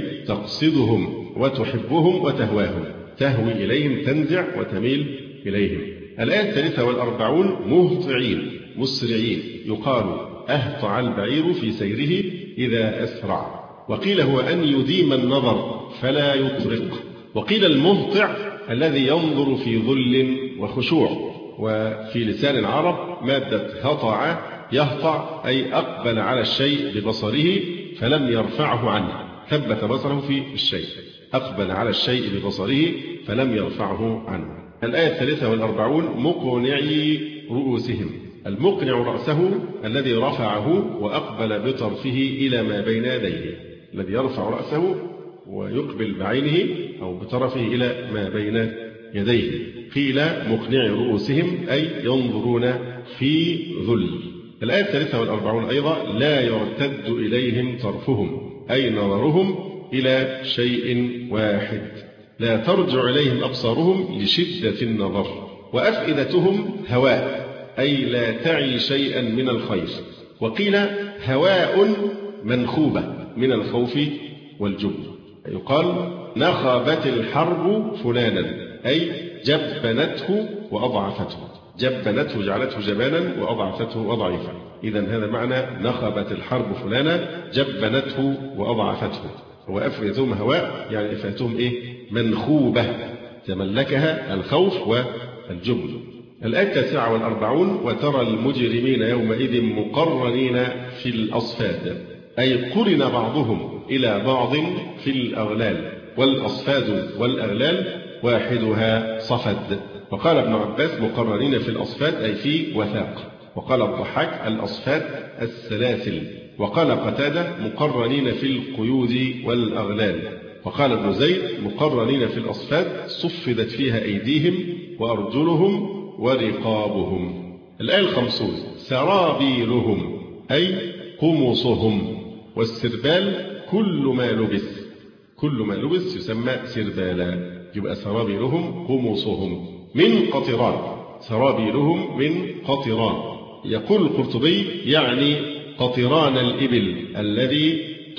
تقصدهم وتحبهم وتهواهم. تهوي إليهم تنزع وتميل إليهم. الآية الثالثة والأربعون مهطعين مسرعين، يقال أهطع البعير في سيره إذا أسرع. وقيل هو أن يديم النظر فلا يطرق. وقيل المهطع الذي ينظر في ذل وخشوع. وفي لسان العرب مادة هطع يهطع أي أقبل على الشيء ببصره فلم يرفعه عنه، ثبت بصره في الشيء. أقبل على الشيء ببصره فلم يرفعه عنه. الآية الثالثة والأربعون مقنعي رؤوسهم. المقنع رأسه الذي رفعه وأقبل بطرفه إلى ما بين يديه. الذي يرفع رأسه ويقبل بعينه أو بطرفه إلى ما بين يديه. قيل مقنعي رؤوسهم أي ينظرون في ذل. الآية الثالثة والأربعون أيضا لا يرتد إليهم طرفهم أي نظرهم إلى شيء واحد. لا ترجع إليهم أبصارهم لشدة النظر. وأفئدتهم هواء أي لا تعي شيئا من الخير. وقيل هواء منخوبة من الخوف والجبن. يقال نخبت الحرب فلانا أي جبنته وأضعفته. جبنته جعلته جبانا وأضعفته أضعيفا. إذن هذا معنى نخبت الحرب فلانا جبنته وأضعفته. وأفئدتهم هواء يعني أفئدتهم إيه؟ منخوبة تملكها الخوف والجبن. الآية التاسعة والأربعون: وترى المجرمين يومئذ مقرنين في الأصفاد، أي قرن بعضهم إلى بعض في الأغلال، والأصفاد والأغلال واحدها صفد. وقال ابن عباس مقرنين في الأصفاد أي في وثاق. وقال الضحاك الأصفاد السلاسل. وقال قتادة مقرنين في القيود والأغلال. وقال ابن زيد مقرنين في الأصفاد صفدت فيها أيديهم وأرجلهم ورقابهم. الآية الخمسون: سرابيلهم أي قمصهم. والسربال كل ما لبس، كل ما لبس يسمى سربالا. يبقى سرابيلهم قمصهم من قطران، سرابيلهم من قطران. يقول القرطبي يعني قطران الإبل الذي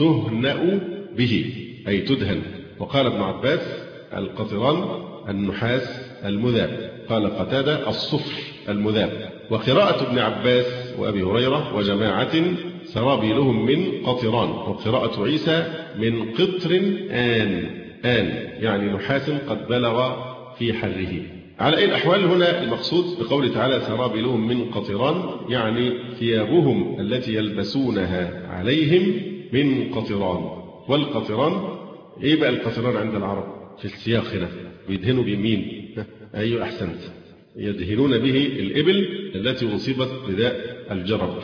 تهنأ به أي تدهن. وقال ابن عباس القطران النحاس المذاب. قال قتادة الصفر المذاب. وقراءة ابن عباس وأبي هريرة وجماعة سرابيلهم من قطران. وقراءة عيسى من قطر آن، آن يعني نحاس قد بلغ في حره. على أي الأحوال هنا المقصود بقوله تعالى سرابيلهم من قطران يعني ثيابهم التي يلبسونها عليهم من قطران. والقطران إيه بقى القطران عند العرب في السياق هنا؟ بيدهنوا بيمين. أيوة أحسنت، يدهنون به الإبل التي أصيبت بداء الجرب.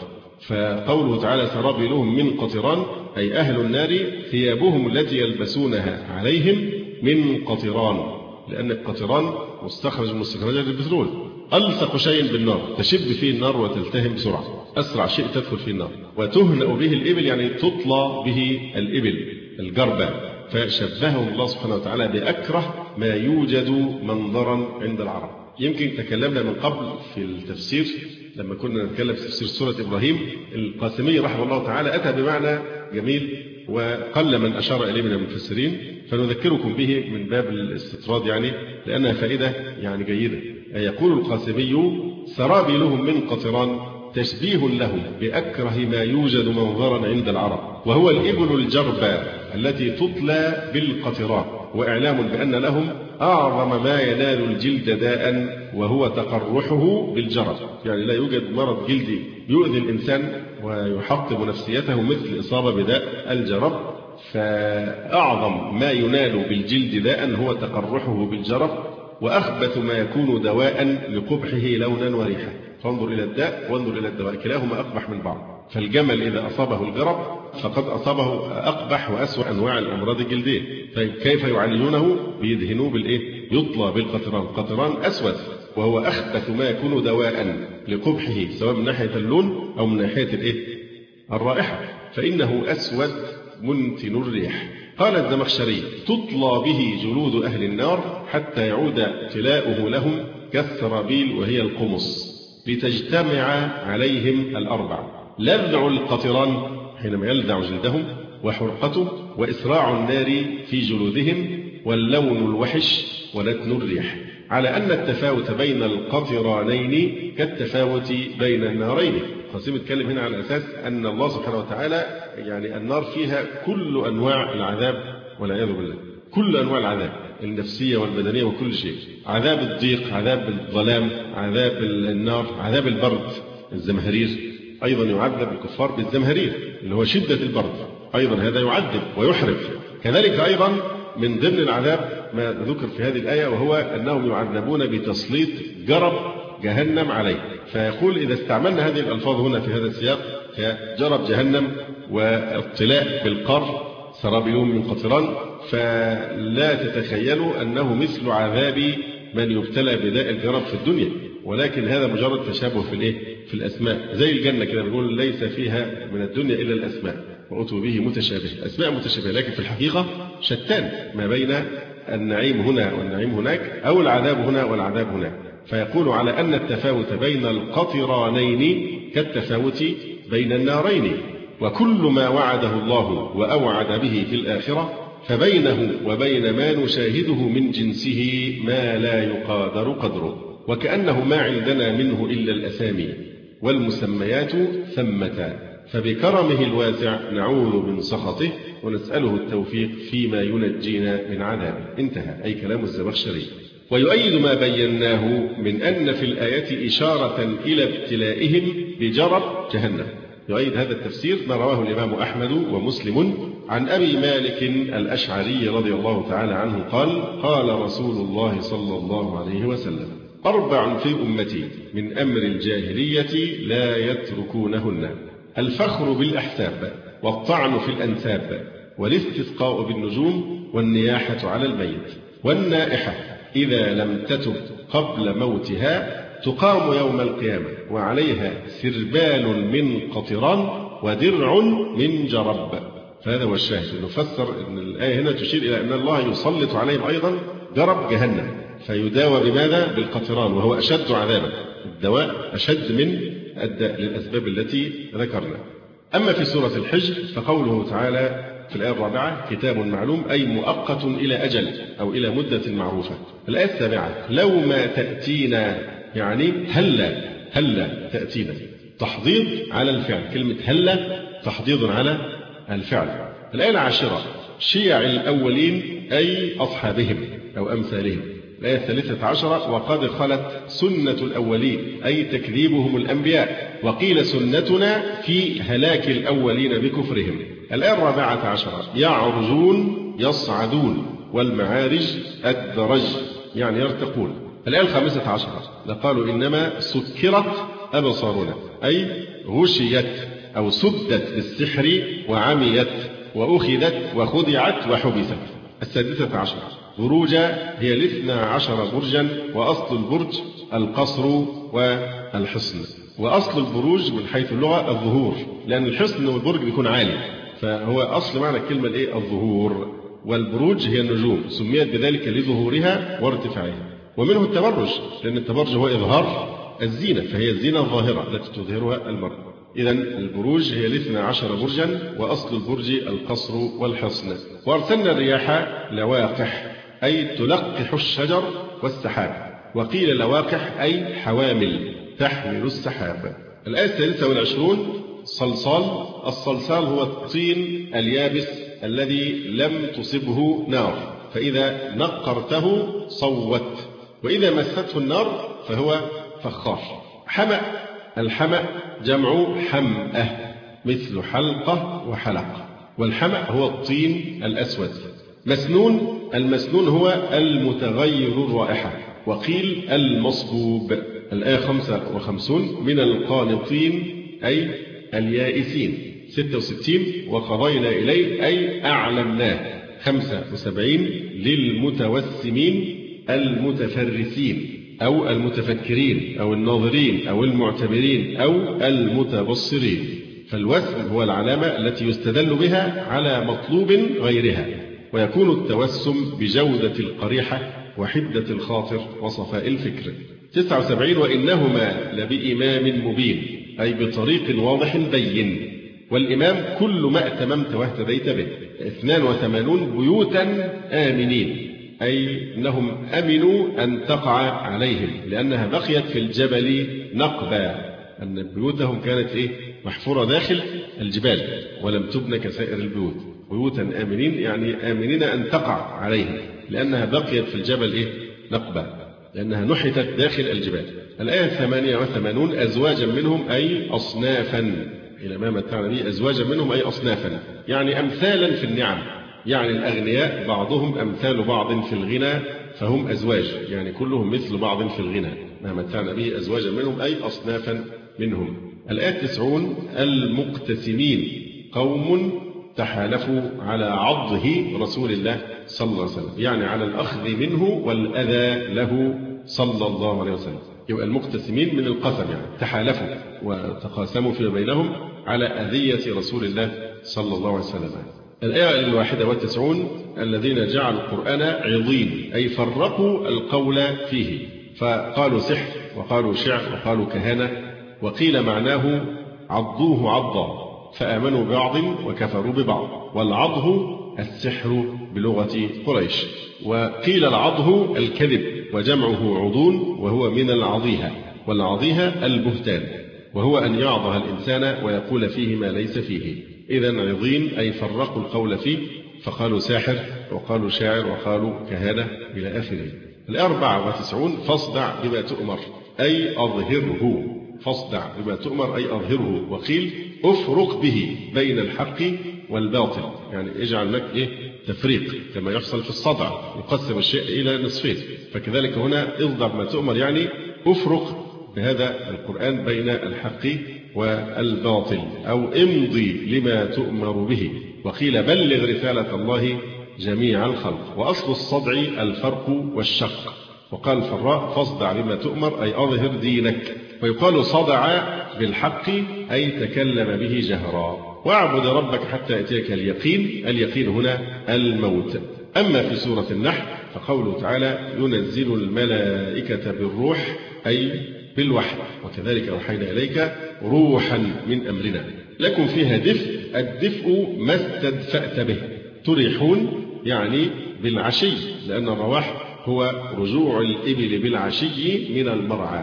فقوله تعالى سرابيلهم من قطران أي أهل النار ثيابهم التي يلبسونها عليهم من قطران، لأن القطران مستخرج من مستخرجات البترول. ألصق شيء بالنار تشب فيه النار وتلتهم بسرعة، أسرع شيء تدخل فيه النار. وتهنأ به الإبل يعني تطلى به الإبل الجربة. فشبههم الله سبحانه وتعالى بأكره ما يوجد منظرا عند العرب. يمكن تكلمنا من قبل في التفسير لما كنا نتكلم في تفسير سورة إبراهيم. القاسمي رحمه الله تعالى أتى بمعنى جميل وقل من أشار إليه من المفسرين، فنذكركم به من باب الاستطراد يعني لأنها فائدة يعني جيدة. يقول القاسمي سرابيلهم من قطران تشبيه لهم بأكره ما يوجد منظرا عند العرب، وهو الإبل الجربة التي تطلى بالقطران، وإعلام بأن لهم أعظم ما ينال الجلد داء وهو تقرحه بالجرب. يعني لا يوجد مرض جلدي يؤذي الإنسان ويحطم نفسيته مثل إصابة بداء الجرب. فأعظم ما ينال بالجلد داء هو تقرحه بالجرب، وأخبث ما يكون دواء لقبحه لونا وريحا. فانظر إلى الداء وانظر إلى الدواء، كلاهما أقبح من بعض. فالجمل إذا أصابه الجرب فقد أصابه أقبح وأسوأ أنواع الأمراض الجلدية. طيب كيف يعالجونه؟ بيدهنوه بالإيه؟ يطلى بالقطران. قطران أسود وهو أخبث ما يكون دواء لقبحه سواء من ناحية اللون أو من ناحية الإيه؟ الرائحة، فإنه أسود منتن الريح. قال الزمخشري تطلى به جلود أهل النار حتى يعود طلاؤه لهم كالسرابيل وهي القمص لتجتمع عليهم الأربع: لذع القطران حينما يلذع جلدهم، وحرقته، وإسراع النار في جلودهم، واللون الوحش، ونتن الريح. على أن التفاوت بين القطرانين كالتفاوت بين النارين. قاسم اتكلم هنا على أساس أن الله سبحانه وتعالى يعني النار فيها كل أنواع العذاب والعياذ بالله، كل أنواع العذاب النفسية والبدنية وكل شيء. عذاب الضيق، عذاب الظلام، عذاب النار، عذاب البرد. الزمهرير أيضا يعذب الكفار بالزمهرير اللي هو شدة البرد، أيضا هذا يعذب ويحرق. كذلك أيضا من ضمن العذاب ما ذكر في هذه الآية وهو أنهم يعذبون بتسليط جرب جهنم عليه. فيقول إذا استعملنا هذه الألفاظ هنا في هذا السياق كجرب جهنم واطلاء بالقر سرابيلهم من قطران، فلا تتخيلوا أنه مثل عذاب من يبتلى بداء الجرب في الدنيا، ولكن هذا مجرد تشابه في الإيه؟ في الأسماء. زي الجنة كده بنقول ليس فيها من الدنيا إلا الأسماء وأتوا به متشابه، أسماء متشابهة لكن في الحقيقة شتان ما بين النعيم هنا والنعيم هناك، أو العذاب هنا والعذاب هناك. فيقول على أن التفاوت بين القطرانين كالتفاوت بين النارين، وكل ما وعده الله وأوعد به في الآخرة فبينه وبين ما نشاهده من جنسه ما لا يقادر قدره، وكأنه ما عندنا منه إلا الأسامي والمسميات ثمة، فبكرمه الواسع نعوذ من سخطه ونسأله التوفيق فيما ينجينا من عذابه. انتهى، أي كلام الزمخشري. ويؤيد ما بيناه من أن في الآية إشارة إلى ابتلائهم بجرب جهنم. يؤيد هذا التفسير ما رواه الإمام أحمد ومسلم عن أبي مالك الأشعري رضي الله تعالى عنه قال: قال رسول الله صلى الله عليه وسلم: أربع في أمتي من أمر الجاهلية لا يتركونهن: الفخر بالأحساب، والطعن في الأنساب، والاستسقاء بالنجوم، والنياحة على الميت. والنائحة إذا لم تتب قبل موتها تقام يوم القيامة وعليها سربال من قطران ودرع من جرب. فهذا هو الشاهد، نفسر أن الآية هنا تشير إلى أن الله يسلط عليهم أيضا جرب جهنم، فيداوى بماذا؟ بالقطران، وهو أشد عذابا، الدواء أشد من الداء للأسباب التي ذكرنا. أما في سورة الحجر فقوله تعالى في الآية الرابعة: كتاب معلوم، أي مؤقت إلى أجل أو إلى مدة معروفة. الآية السابعة: لو ما تأتينا، يعني هلا هلا تأتينا، تحضيض على الفعل، كلمة هلا تحضيض على الفعل. الآية العاشرة: شيع الأولين، أي أصحابهم أو أمثالهم. الآية الثالثة عشرة: وقد خلت سنة الأولين، أي تكذيبهم الأنبياء، وقيل سنتنا في هلاك الأولين بكفرهم. الآية الرابعة عشرة: يعرجون يصعدون، والمعارج الدرج، يعني يرتقون. الآية الخامسة عشرة: لقالوا إنما سكرت أبصارنا، أي غشيت أو سدت بالسحر وعميت وأخذت وخدعت وحبست. السادسة عشرة: بروجا، هي الاثنى عشر برجا، وأصل البرج القصر والحصن. وأصل البروج من حيث اللغة الظهور، لأن الحصن والبرج بيكون عالي، فهو أصل معنى الكلمة الإيه؟ الظهور. والبروج هي النجوم، سميت بذلك لظهورها وارتفاعها. ومنه التبرج، لأن التبرج هو إظهار الزينة، فهي الزينة الظاهرة التي تظهرها المرأة. إذن البروج هي الاثنى عشر برجا، وأصل البرج القصر والحصن. وأرسلنا الرياح لواقح، أي تلقح الشجر والسحاب، وقيل لواقح أي حوامل تحمل السحاب. الآية الثالثة والعشرون: صلصال. الصلصال هو الطين اليابس الذي لم تصبه نار، فإذا نقرته صوت، وإذا مسته النار فهو فخار. حمأ. الحمأ جمع حمأة، مثل حلقة وحلق، والحمأ هو الطين الأسود. مسنون. المسنون هو المتغير الرائحة، وقيل المصبوب. الآية خمسة وخمسون: من القانطين، أي اليائسين. ستة وستين: وقضينا إليه، أي أعلمناه. خمسة وسبعين: للمتوسمين، المتفرسين أو المتفكرين أو الناظرين أو المعتبرين أو المتبصرين. فالوسم هو العلامة التي يستدل بها على مطلوب غيرها، ويكون التوسم بجودة القريحة وحدة الخاطر وصفاء الفكر. تسعة وسبعين: وإنهما لبإمام مبين، أي بطريق واضح بين. والإمام كل ما أتممت واهتديت به. اثنان وثمانون: بيوتا آمنين، أي أنهم أمنوا أن تقع عليهم، لأنها بقيت في الجبل نقبا، أن بيوتهم كانت إيه؟ محفورة داخل الجبال ولم تبنى كسائر البيوت. بيوتا آمنين يعني آمنين أن تقع عليهم، لأنها بقيت في الجبل إيه؟ نقبا، لأنها نحتت داخل الجبال. الآية الثمانية وثمانون: أزواجا منهم، أي أصنافا، إلى ما متعنا به. أزواجا منهم أي أصنافا، يعني أمثالا في النعم، يعني الأغنياء بعضهم أمثال بعض في الغنى فهم أزواج، يعني كلهم مثل بعض في الغنى. ما متعنا به أزواجا منهم أي أصنافا منهم. الآية التسعون: المقتسمين، قوم تحالفوا على عضه رسول الله صلى الله عليه وسلم، يعني على الأخذ منه والأذى له صلى الله عليه وسلم. يبقى المقتسمين من القسم، يعني تحالفوا وتقاسموا فيما بينهم على أذية رسول الله صلى الله عليه وسلم. الآية الواحدة والتسعون: الذين جعلوا القرآن عضين، أي فرقوا القول فيه، فقالوا سحر وقالوا شعر وقالوا كهانة، وقيل معناه عضوه عضا، فآمنوا ببعض وكفروا ببعض. والعضه السحر بلغة قريش. وقيل العضه الكذب، وجمعه عضون، وهو من العضيهة، والعضيهة البهتان، وهو أن يعضها الإنسان ويقول فيه ما ليس فيه. إذن عضين أي فرقوا القول فيه، فقالوا ساحر وقالوا شاعر وقالوا كهانة إلى آخره. الآية أربعة وتسعين فاصدع بما تؤمر أي أظهره، فاصدع بما تؤمر أي أظهره. وقيل أفرق به بين الحق والباطل، يعني اجعل لك إيه تفريق كما يحصل في الصدع، يقسم الشيء إلى نصفين، فكذلك هنا اصدع بما تؤمر يعني أفرق بهذا القرآن بين الحق والباطل، أو امضي لما تؤمر به. وقيل بلغ رسالة الله جميع الخلق. وأصل الصدع الفرق والشق. وقال الفراء فاصدع بما تؤمر أي أظهر دينك. ويقال صدع بالحق أي تكلم به جهرا. واعبد ربك حتى يأتيك اليقين، اليقين هنا الموت. أما في سورة النحل فقوله تعالى ينزل الملائكة بالروح أي بالوحي، وكذلك أوحينا إليك روحا من أمرنا لكم فيها دفء. الدفء ما استدفأت به. تريحون يعني بالعشي، لأن الرواح هو رجوع الإبل بالعشي من المرعى.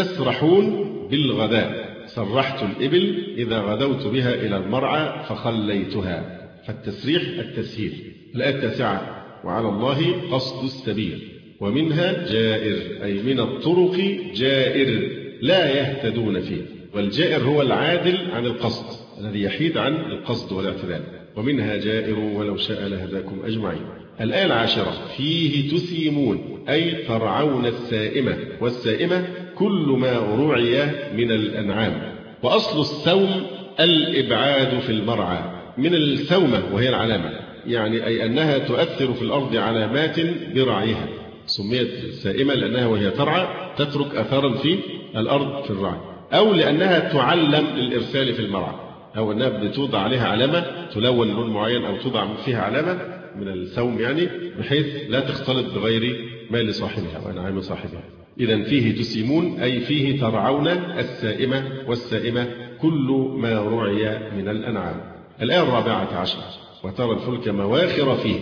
تسرحون بالغداء. سرحت الإبل إذا غدوت بها إلى المرعى فخليتها، فالتسريح التسهيل. الآية التاسعة وعلى الله قصد السبيل ومنها جائر أي من الطرق جائر لا يهتدون فيه. والجائر هو العادل عن القصد الذي يحيد عن القصد والاعتدال. ومنها جائر ولو شاء لهداكم أجمعين. الآية العاشرة فيه تسيمون أي ترعون السائمة، والسائمة كل ما رعي من الأنعام. وأصل السوم الإبعاد في المرعى من السومة وهي العلامة، يعني أي أنها تؤثر في الأرض علامات برعيها. سميت سائمة لأنها وهي ترعى تترك أثارا في الأرض في الرعي، أو لأنها تعلم للإرسال في المرعى، أو أنها بتوضع عليها علامة تلون لون معين أو توضع فيها علامة من السوم، يعني بحيث لا تختلط بغير مال صاحبها وأنعام صاحبها. إذن فيه تسيمون أي فيه ترعون السائمة، والسائمة كل ما رعي من الأنعام. الآية الرابعة عشر وترى الفلك مواخر فيه.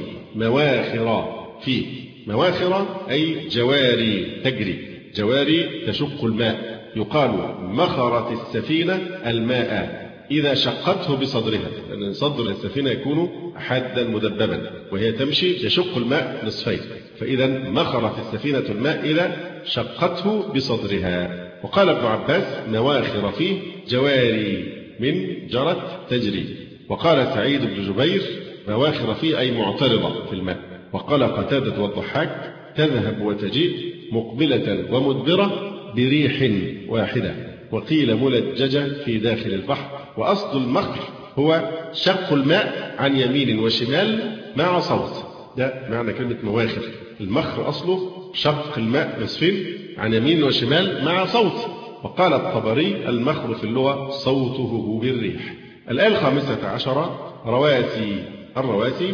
مواخر فيه، مواخر أي جواري تجري، جواري تشق الماء. يقال مخرت السفينة الماء إذا شقته بصدرها، لأن صدر السفينة يكون حادا مدببا وهي تمشي يشق الماء نصفين، فإذا مخرت السفينة الماء إذا شقته بصدرها. وقال ابن عباس مواخر فيه جواري من جرت تجري. وقال سعيد بن جبير مواخر فيه أي معترضة في الماء. وقال قتادة والضحاك تذهب وتجيء مقبلة ومدبرة بريح واحدة. وقيل ملججة في داخل البحر. وأصل المخر هو شق الماء عن يمين وشمال مع صوت، ده معنى كلمة مواخر. المخر أصله شق الماء نصفين عن يمين وشمال مع صوت. وقال الطبري المخر في اللغة صوته بالريح. الآية الخامسة عشرة رواسي. الرواسي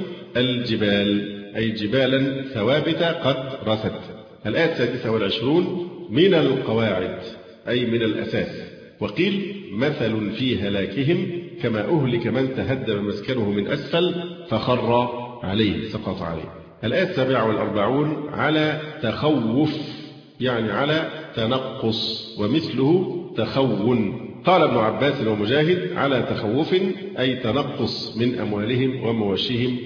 الجبال أي جبالا ثوابت قد رست. الآية السادسة والعشرون من القواعد أي من الأساس. وقيل مثل في هلاكهم كما أهلك من تهدم مسكنه من أسفل فخر عليه سقط عليه. الآية السابعة والأربعون على تخوف يعني على تنقص، ومثله تخون. قال ابن عباس ومجاهد على تخوف أي تنقص من أموالهم ومواشيهم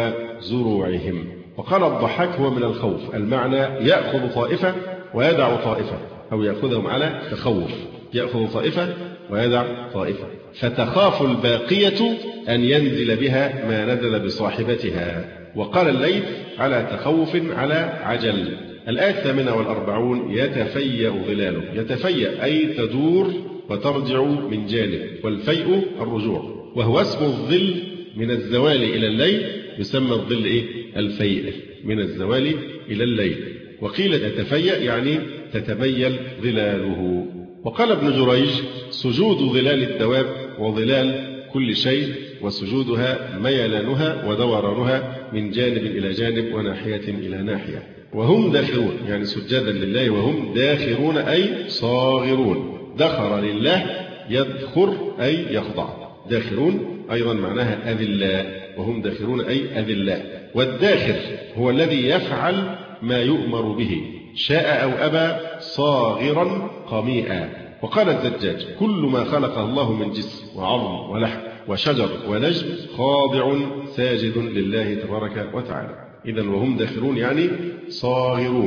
وزروعهم. وقال الضحاك هو من الخوف، المعنى يأخذ طائفة ويدع طائفة، أو يأخذهم على تخوف، يأخذ طائفة ويدع طائفة. فتخاف الباقية أن ينزل بها ما نزل بصاحبتها. وقال الليث على تخوف على عجل. الآية الثامنة والأربعون يتفيأ ظلاله. يتفيأ أي تدور وترجع من جانب، والفيء الرجوع، وهو اسم الظل من الزوال إلى الليل، يسمى الظل إيه؟ الفيء من الزوال إلى الليل. وقيل يتفيأ يعني تتميل ظلاله. وقال ابن جريج سجود ظلال الدواب وظلال كل شيء، وسجودها ميلانها ودورانها من جانب إلى جانب وناحية إلى ناحية. وهم داخرون يعني سجادا لله، وهم داخرون أي صاغرون. دخر لله يدخر أي يخضع. داخرون أيضا معناها أذلاء، وهم داخرون أي أذلاء. والداخر هو الذي يفعل ما يؤمر به شاء أو أبى صاغرا قميئا. وقال الزجاج كل ما خلقه الله من جسم وعظم ولحم وشجر ونجم خاضع ساجد لله تبارك وتعالى. إذن وهم داخرون يعني صاغرون.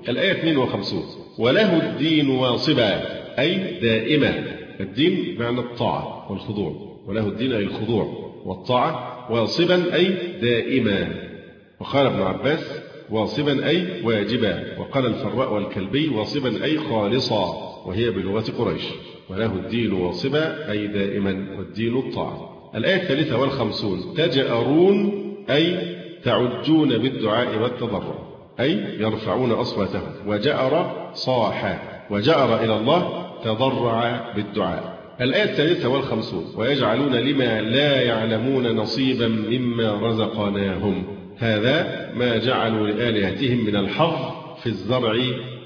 الآية اثنين وخمسين وله الدين واصبا أي دائما. الدين معنى الطاعة والخضوع، وله الدين أي الخضوع والطاعة، واصبا أي دائما. وقال ابن عباس واصبا أي واجبا، وقال الفراء والكلبي واصبا أي خالصا، وهي بلغة قريش. وله الدين واصبا أي دائما، والدين الطاعة. الآية الثالثة والخمسون تجأرون أي تعجون بالدعاء والتضرع، أي يرفعون أصواتهم. وجأر صاح، وجأر إلى الله تضرع بالدعاء. الآية الثالثة والخمسون ويجعلون لما لا يعلمون نصيبا مما رزقناهم، هذا ما جعلوا لآلهتهم من الحظ في الزرع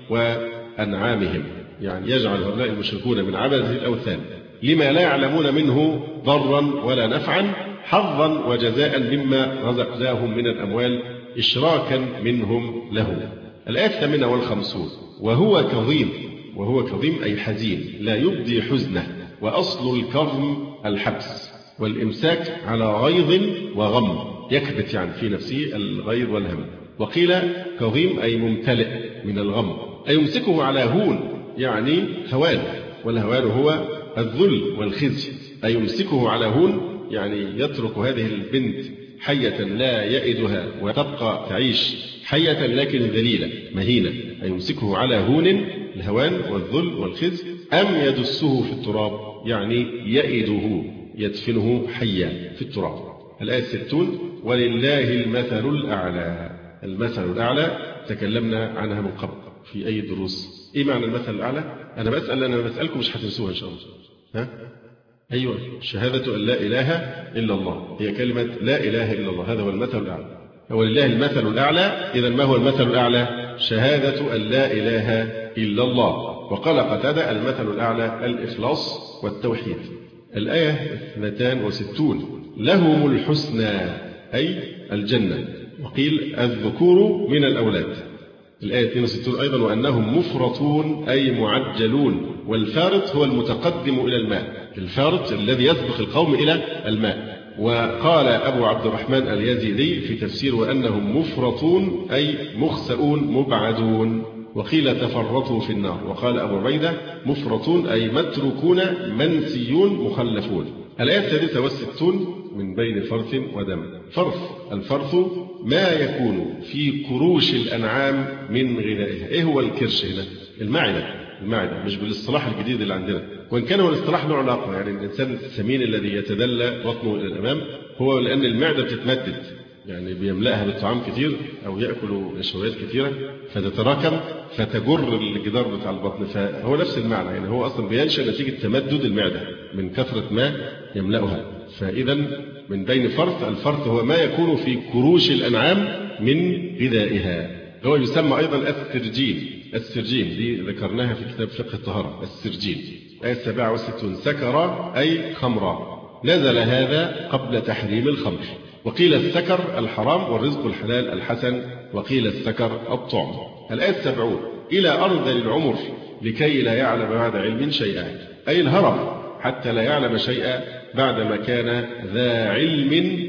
وأنعامهم. يعني يجعل هؤلاء المشركون من عبدة الأوثان لما لا يعلمون منه ضرا ولا نفعا حظا وجزاء مما رزقناهم من الأموال إشراكا منهم له. الآية الثامنة والخمسون وهو كظيم، وهو كظيم أي حزين لا يبدي حزنه، وأصل الكظم الحبس والإمساك على غيظ وغم، يكبت يعني في نفسه الغيظ والهم. وقيل كظيم أي ممتلئ من الغم، أي يمسكه على هون يعني هوان، والهوان هو الذل والخزي، أي يمسكه على هون يعني يترك هذه البنت حية لا يئدها وتبقى تعيش حية لكن ذليلة مهينة، أي يمسكه على هون الهوان والذل والخزي، أم يدسه في التراب يعني يئده يدفنه حيا في التراب. الآية الستون ولله المثل الأعلى. المثل الأعلى تكلمنا عنها من قبل في أي دروس. إيه معنى المثل الأعلى؟ أنا بسأل، أنا بسألكم مش هتنسوها إن شاء الله. ها؟ أيوة، شهادة أن لا إله إلا الله، هي كلمة لا إله إلا الله، هذا هو المثل الأعلى. ولله المثل الأعلى، إذا ما هو المثل الأعلى؟ شهادة أن لا إله إلا الله. وقال قتادة المثل الأعلى الإخلاص والتوحيد. الآية اثنتان وستون لهم الحسنى أي الجنة، وقيل الذكور من الأولاد. الآية اثنين وستون أيضا وأنهم مفرطون أي معجلون، والفارط هو المتقدم إلى الماء، الفارط الذي يسبق القوم إلى الماء. وقال أبو عبد الرحمن اليزيدي في تفسير وأنهم مفرطون أي مخسؤون مبعدون، وقيل تفرطوا في النار. وقال أبو عبيدة مفرطون أي متروكون منسيون مخلفون. الآية السادسة والستون من بين فرث ودم. فرث، الفرث ما يكون في كروش الأنعام من غذائها. إيه هو الكرش هنا؟ المعدة، المعدة مش بالاصطلاح الجديد اللي عندنا، وإن كان هو الاصطلاح له علاقة، يعني الإنسان السمين الذي يتدلى بطنه إلى الأمام هو لأن المعدة بتتمدد، يعني بيملأها بالطعام كتير أو يأكل نشويات كثيرة فتتراكم فتجر الجدار بتاع البطن، فهو نفس المعنى، يعني هو أصلا بينشأ نتيجة تمدد المعدة من كثرة ما يملأها. فإذا من بين فرث، الفرث هو ما يكون في كروش الأنعام من غذائها، هو يسمى أيضا السرجين. السرجين دي ذكرناها في كتاب فقه الطهارة، السرجين. آية السابعة والستون سكر أي خمرا، نزل هذا قبل تحريم الخمر. وقيل السكر الحرام والرزق الحلال الحسن، وقيل السكر الطعم. الآية السبعون إلى أرض العمر لكي لا يعلم بعد علم شيئا، أي الهرم حتى لا يعلم شيئا بعدما كان ذا علم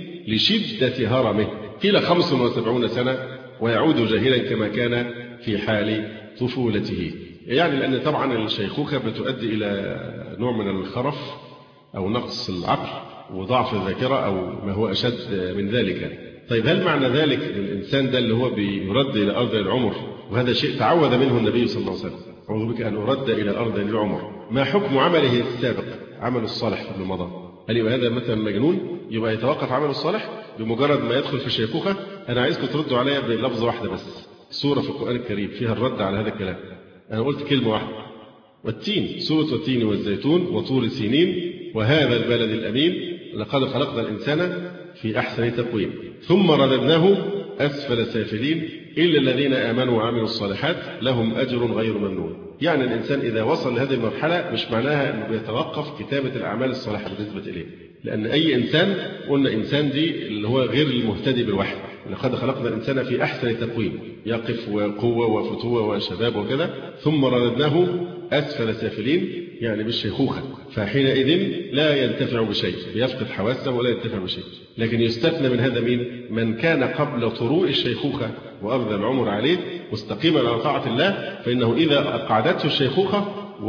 لشدة هرمه. قيل خمس وسبعون سنة ويعود جاهلا كما كان في حال طفولته، يعني لأن طبعا الشيخوخة بتؤدي إلى نوع من الخرف أو نقص العقل وضعف الذاكرة أو ما هو أشد من ذلك. طيب هل معنى ذلك الإنسان ده اللي هو بيرد إلى أرض العمر، وهذا شيء تعوذ منه النبي صلى الله عليه وسلم، أعوذ بك أن أرد إلى أرض العمر، ما حكم عمله السابق عمل الصالح في رمضان؟ هل يبقى هذا مثلا مجنون يبقى يتوقف عمله الصالح بمجرد ما يدخل في الشيخوخة؟ أنا عايزكم تردوا عليا بلفظة واحدة بس، سورة في القرآن الكريم فيها الرد على هذا الكلام. أنا قلت كلمة واحدة، والتين، سورة والتين والزيتون وطور سينين وهذا البلد الأمين لقد خلقنا الإنسان في أحسن تقويم ثم رددناه أسفل سافلين إلا الذين آمنوا وعملوا الصالحات لهم أجر غير ممنون. يعني الإنسان إذا وصل لهذه المرحلة مش معناها أنه بيتوقف كتابة الأعمال الصالحة بالنسبة إليه، لأن أي إنسان، قلنا إنسان دي اللي هو غير المهتدي بالوحي، لقد خلقنا الإنسان في أحسن تقويم، يقف وقوة وفتوة وشباب وكذا، ثم رددناه أسفل سافلين يعني بالشيخوخة، فحينئذ لا ينتفع بشيء، بيفقد حواسه ولا ينتفع بشيء. لكن يستثنى من هذا مين؟ من كان قبل طروء الشيخوخة وأفضل العمر عليه مستقيما على طاعة الله، فإنه إذا أقعدته الشيخوخة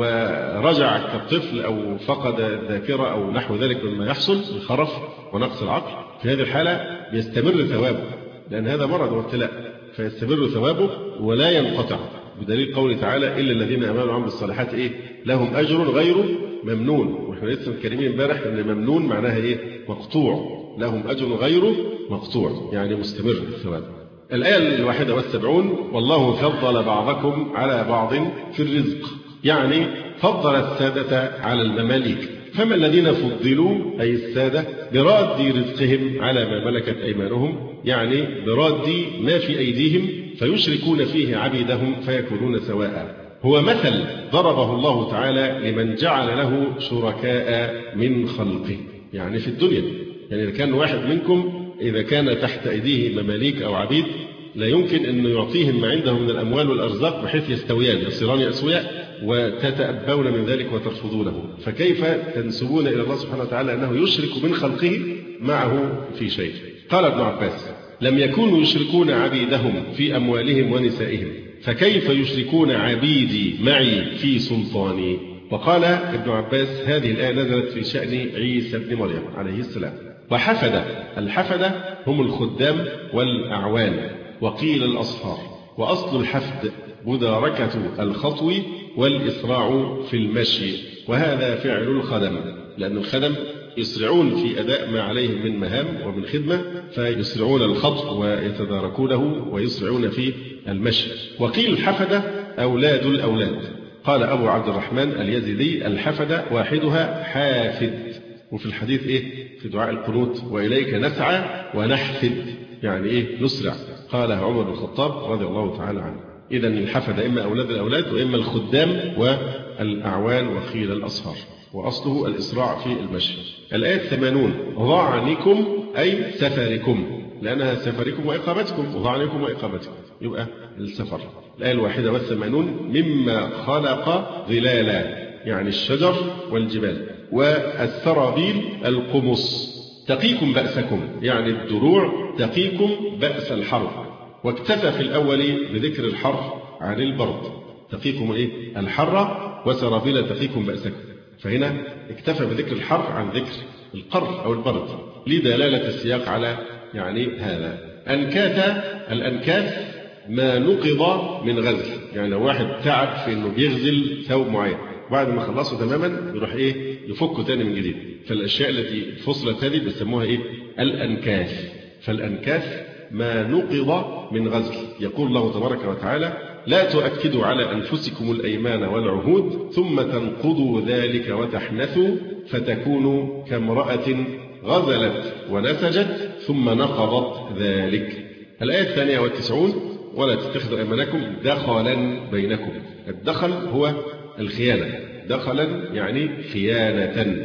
ورجع كالطفل أو فقد الذاكرة أو نحو ذلك مما يحصل الخرف ونقص العقل، في هذه الحالة يستمر ثوابه، لأن هذا مرض وابتلاء، فيستمر ثوابه ولا ينقطع، بدليل قوله تعالى إلا الذين آمنوا وعملوا الصالحات إيه؟ لهم أجر غير ممنون. وإحنا لسه متكلمين امبارح إن ممنون معناها إيه؟ مقطوع. لهم أجر غير مقطوع، يعني مستمر الثواب. الآية الواحدة والسبعون: والله فضل بعضكم على بعض في الرزق، يعني فضل السادة على المماليك، فما الذين فضلوا أي السادة براد رزقهم على ما ملكت أيمانهم، يعني براد ما في أيديهم فيشركون فيه عبيدهم فيكونون سواء. هو مثل ضربه الله تعالى لمن جعل له شركاء من خلقه، يعني في الدنيا. يعني إذا كان واحد منكم إذا كان تحت أيديه مماليك أو عبيد لا يمكن أن يعطيهم ما عنده من الأموال والأرزاق بحيث يستويان يصيران أسوياء، وتتأبون من ذلك وترفضونه، فكيف تنسبون إلى الله سبحانه وتعالى أنه يشرك من خلقه معه في شيء؟ قال ابن عباس: لم يكونوا يشركون عبيدهم في أموالهم ونسائهم، فكيف يشركون عبيدي معي في سلطاني؟ وقال ابن عباس: هذه الآية نزلت في شأن عيسى بن مريم عليه السلام. وحفد، الحفدة هم الخدام والأعوان، وقيل الأصهار. وأصل الحفد مداركة الخطو والإسراع في المشي، وهذا فعل الخدم، لأن الخدم يسرعون في أداء ما عليهم من مهام ومن خدمة، فيسرعون الخطو ويتداركونه ويسرعون في المشي. وقيل الحفدة أولاد الأولاد. قال أبو عبد الرحمن اليزيدي: الحفدة واحدها حافد. وفي الحديث إيه؟ في دعاء القنوت: وإليك نسعى ونحفد، يعني إيه؟ نسرع. قال عمر بن الخطاب رضي الله تعالى عنه. إذن الحفدة إما أولاد الأولاد وإما الخدام والأعوان وقيل الأصهار، وأصله الإسراع في المشي. الآية الثمانون: ضعنكم أي سفركم، لأنها سفركم وإقامتكم، ضعنكم وإقامتكم يبقى السفر. الآية الواحدة والثمانون: مما خلق ظلالا، يعني الشجر والجبال. والسرابيل القمص. تقيكم بأسكم، يعني الدروع تقيكم بأس الحرب. واكتفى في الأول بذكر الحر عن البرد، تقيكم إيه؟ الحر، وسرابيل تقيكم بأسكم. فهنا اكتفى بذكر الحر عن ذكر القر أو البرد لدلالة السياق على يعني هذا. أنكاث، الأنكاث ما نقض من غزل، يعني لو واحد تعب في إنه بيغزل ثوب معين بعد ما خلصه تماما يروح إيه؟ يفكه تاني من جديد. فالأشياء التي فصلت هذه بيسموها إيه؟ الأنكاث. فالأنكاث ما نقض من غزل. يقول الله تبارك وتعالى: لا تؤكدوا على أنفسكم الأيمان والعهود ثم تنقضوا ذلك وتحنثوا فتكونوا كامرأة غزلت ونسجت ثم نقضت ذلك. الآية الثانية والتسعون: ولا تتخذوا أيمانكم دخلا بينكم. الدخل هو الخيانة، دخلا يعني خيانة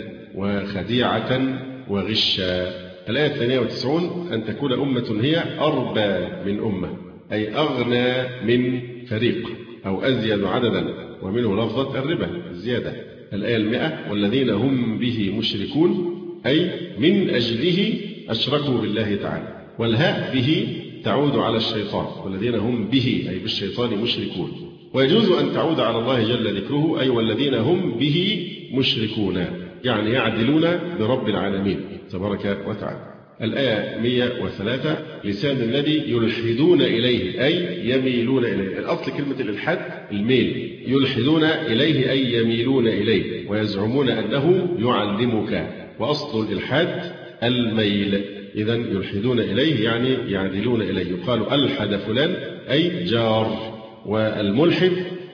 وخديعة وغشا. الآية الثانية والتسعون: أن تكون أمة هي أربى من أمة، أي أغنى من فريق أو أزيد عددا، ومنه لفظة الربا الزيادة. الآية المئة: والذين هم به مشركون، أي من أجله أشركوا بالله تعالى. والهاء به تعود على الشيطان، والذين هم به أي بالشيطان مشركون. ويجوز أن تعود على الله جل ذكره، أي والذين هم به مشركون، يعني يعدلون برب العالمين تبارك وتعالى. الآية مئة وثلاثة: لسان الذي يلحدون إليه أي يميلون إليه. الأصل كلمة الإلحاد الميل، يلحدون إليه أي يميلون إليه، ويزعمون أنه يعلمك، وأصل الإلحاد الميل. إذن يلحدون إليه يعني يعدلون إليه. يقال ألحد فلان أي جار. والملحد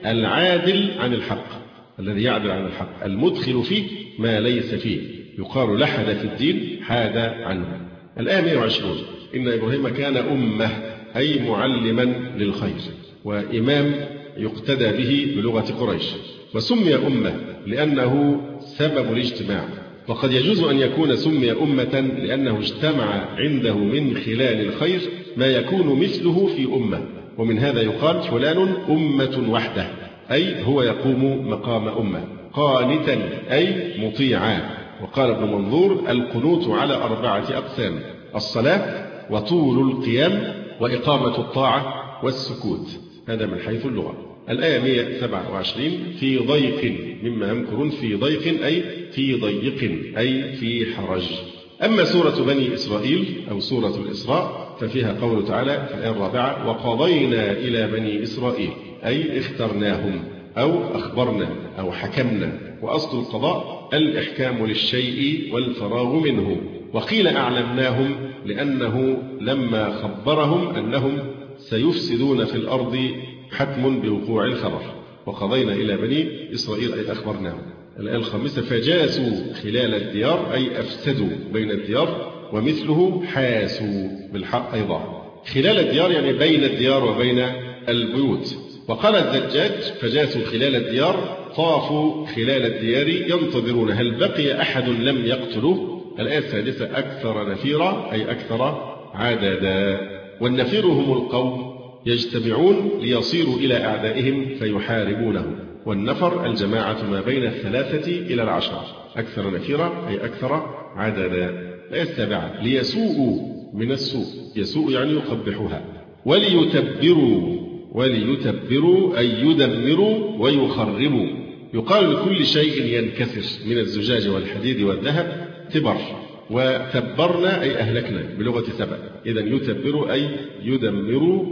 العادل عن الحق، الذي يعدل عن الحق، المدخل فيه ما ليس فيه. يقال لحد في الدين حاد عنه. الآية مئة وعشرون: إن إبراهيم كان أمة أي معلما للخير، وإمام يقتدى به بلغة قريش. وسمي أمة لأنه سبب الاجتماع، وقد يجوز أن يكون سمي أمة لأنه اجتمع عنده من خلال الخير ما يكون مثله في أمة. ومن هذا يقال فلان أمة وحده، أي هو يقوم مقام أمة. قانتا أي مطيعا. وقال ابن منظور: القنوت على أربعة أقسام: الصلاة، وطول القيام، وإقامة الطاعة، والسكوت. هذا من حيث اللغة. الآية مئة وسبعة وعشرين: في ضيق مما يمكرون. في ضيق أي في ضيق أي في حرج. أما سورة بني إسرائيل أو سورة الإسراء ففيها قوله تعالى في الآية الرابعة: وقضينا إلى بني إسرائيل، أي اخترناهم أو أخبرنا أو حكمنا. وأصل القضاء الإحكام للشيء والفراغ منه. وقيل أعلمناهم لأنه لما خبرهم أنهم سيفسدون في الأرض حتم بوقوع الخبر. وقضينا إلى بني إسرائيل أي أخبرناهم. الآية الخامسة: فجاسوا خلال الديار أي أفسدوا بين الديار. ومثله حاسوا بالحق أيضا. خلال الديار يعني بين الديار وبين البيوت. وقال الزجاج: فجاسوا خلال الديار، طافوا خلال الديار ينتظرون هل بقي أحد لم يقتلوه. الآية السادسة: أكثر نفيرا أي أكثر عددا. والنفير هم القوم يجتمعون ليصيروا إلى أعدائهم فيحاربونهم. والنفر الجماعة ما بين الثلاثة إلى العشرة. أكثر نفيرا أي أكثر عددا. الآية السابعة: ليسوءوا من السوء. يسوء يعني يقبحها. وليتبروا. وليتبروا أي يدمروا ويخربوا. يقال لكل شيء ينكسر من الزجاج والحديد والذهب تبر. وتبرنا أي أهلكنا بلغة سبأ. إذن يتبروا أي يدمروا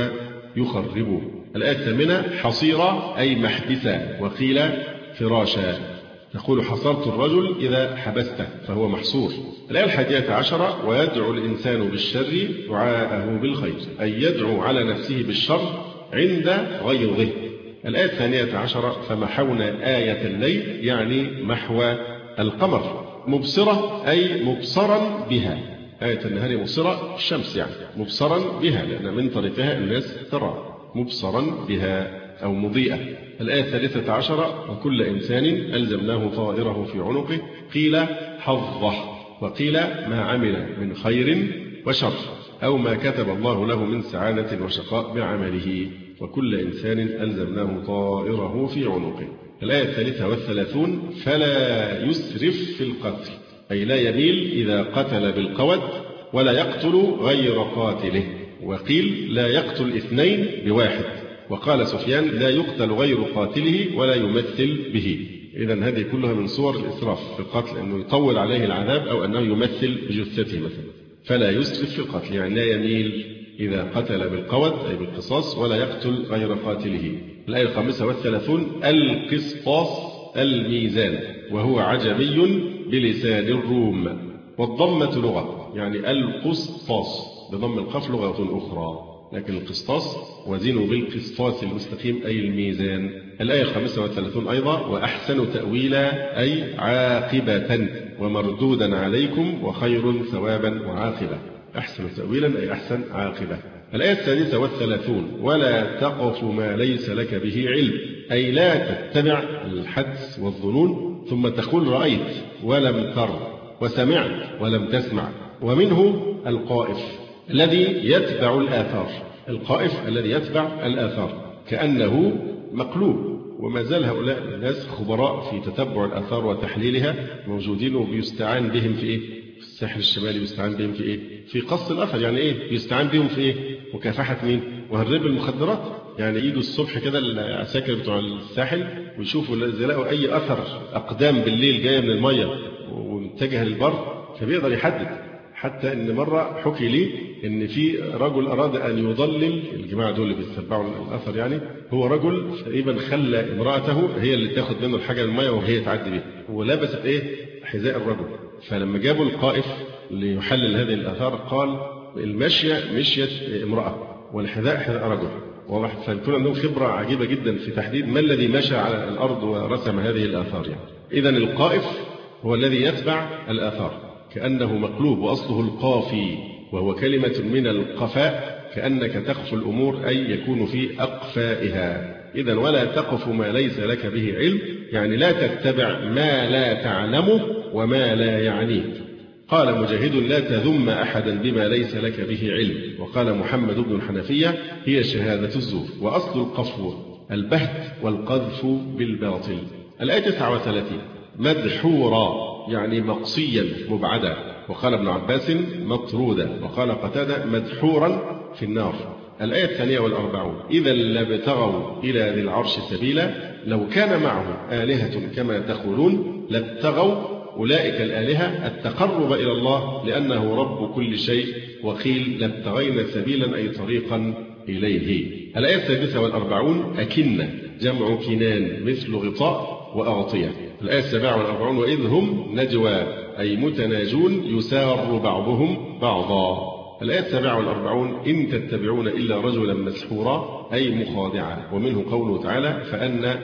ويخربوا. الآية الثامنة: حصيرا أي محبسا. وقيل فراشا. تقول: حصرت الرجل إذا حبسته فهو محصور. الآية الحادية عشرة: ويدعو الإنسان بالشر دعاءه بالخير أي يدعو على نفسه بالشر عند غيظه. الآية الثانية عشرة: فمحونا آية الليل يعني محو القمر. مبصرة أي مبصرا بها. آية النهار مبصرة الشمس يعني مبصرا بها لأن من طريقها الناس ترى. مبصرا بها أو مضيئة. الآية الثالثة عشرة: وكل إنسان ألزمناه طائره في عنقه. قيل حظه. وقيل ما عمل من خير وشر أو ما كتب الله له من سعادة وشقاء بعمله. وكل إنسان ألزمناه طائره في عنقه. الآية الثالثة والثلاثون: فلا يسرف في القتل أي لا يميل إذا قتل بالقود ولا يقتل غير قاتله. وقيل لا يقتل اثنين بواحد. وقال سفيان: لا يقتل غير قاتله ولا يمثل به. إذن هذه كلها من صور الإسراف في القتل، أنه يطول عليه العذاب أو أنه يمثل بجثته مثلا. فلا يسرف في القتل يعني لا يميل إذا قتل بالقود أي بالقصاص ولا يقتل غير قاتله. الآية الخامسة والثلاثون: القسطاس الميزان وهو عجمي بلسان الروم. والضمة لغة يعني القسطاس بضم القاف لغة أخرى. لكن القسطاس وزنوا بالقسطاس المستقيم أي الميزان. الآية الخامسة والثلاثون أيضا: وأحسن تأويلا أي عاقبة ومردودا عليكم وخير ثوابا وعاقبة. أحسن تأويلا أي أحسن عاقبة. الآية السادسة والثلاثون: ولا تقف ما ليس لك به علم أي لا تتبع الحدس والظنون ثم تقول رأيت ولم تر وسمعت ولم تسمع. ومنه القائف الذي يتبع الآثار. القائف الذي يتبع الآثار كأنه مقلوب. وما زال هؤلاء الناس خبراء في تتبع الآثار وتحليلها موجودين وبيستعان بهم في إيه؟ في الساحل الشمالي بيستعان بهم في إيه؟ في قص الأثر. يعني إيه؟ بيستعان بهم في إيه؟ مكافحة مين؟ وهرب المخدرات. يعني يجوا الصبح كده العساكر بتوع الساحل ويشوفوا إذا لقوا أي أثر أقدام بالليل جاية من المية ومتجهة للبر فبيقدر يحدد. حتى إن مرة حكي لي إن في رجل أراد أن يضلل الجماعة دول اللي بيتبعوا الأثر. يعني هو رجل تقريبا خلى امرأته هي اللي تاخد منه الحاجة المية وهي تعدي بيها ولبست إيه حذاء الرجل. فلما جابوا القائف ليحلل هذه الآثار قال المشية مشية امرأة والحذاء حذاء رجل. واضح. فيكون عندهم خبرة عجيبة جدا في تحديد ما الذي مشى على الأرض ورسم هذه الآثار. يعني إذن القائف هو الذي يتبع الآثار كأنه مقلوب وأصله القافي وهو كلمة من القفاء كأنك تقف الأمور أي يكون في أقفائها. إذن ولا تقف ما ليس لك به علم يعني لا تتبع ما لا تعلمه وما لا يعنيك. قال مجاهد: لا تذم أحدا بما ليس لك به علم. وقال محمد بن الحنفية: هي شهادة الزور. وأصل القفو البهت والقذف بالباطل. الآية تسعة وثلاثين مدحورا يعني مقصيا مبعدا، وقال ابن عباس مطرودا، وقال قتادة مدحورا في النار. الآية الثانية والأربعون إذا لابتغوا إلى ذي العرش سبيلا لو كان معه آلهة كما تقولون لابتغوا أولئك الآلهة التقرب إلى الله لأنه رب كل شيء، وقيل لابتغينا سبيلا أي طريقا إليه. الآية السادسة والأربعون أكنة جمع كنان مثل غطاء وأغطية. الآية السابعة والأربعون وإذ هم نجوى أي متناجون يسار بعضهم بعضا. الآية السابعة والأربعون إن تتبعون إلا رجلا مسحورا أي مخادعا، ومنه قوله تعالى فأنا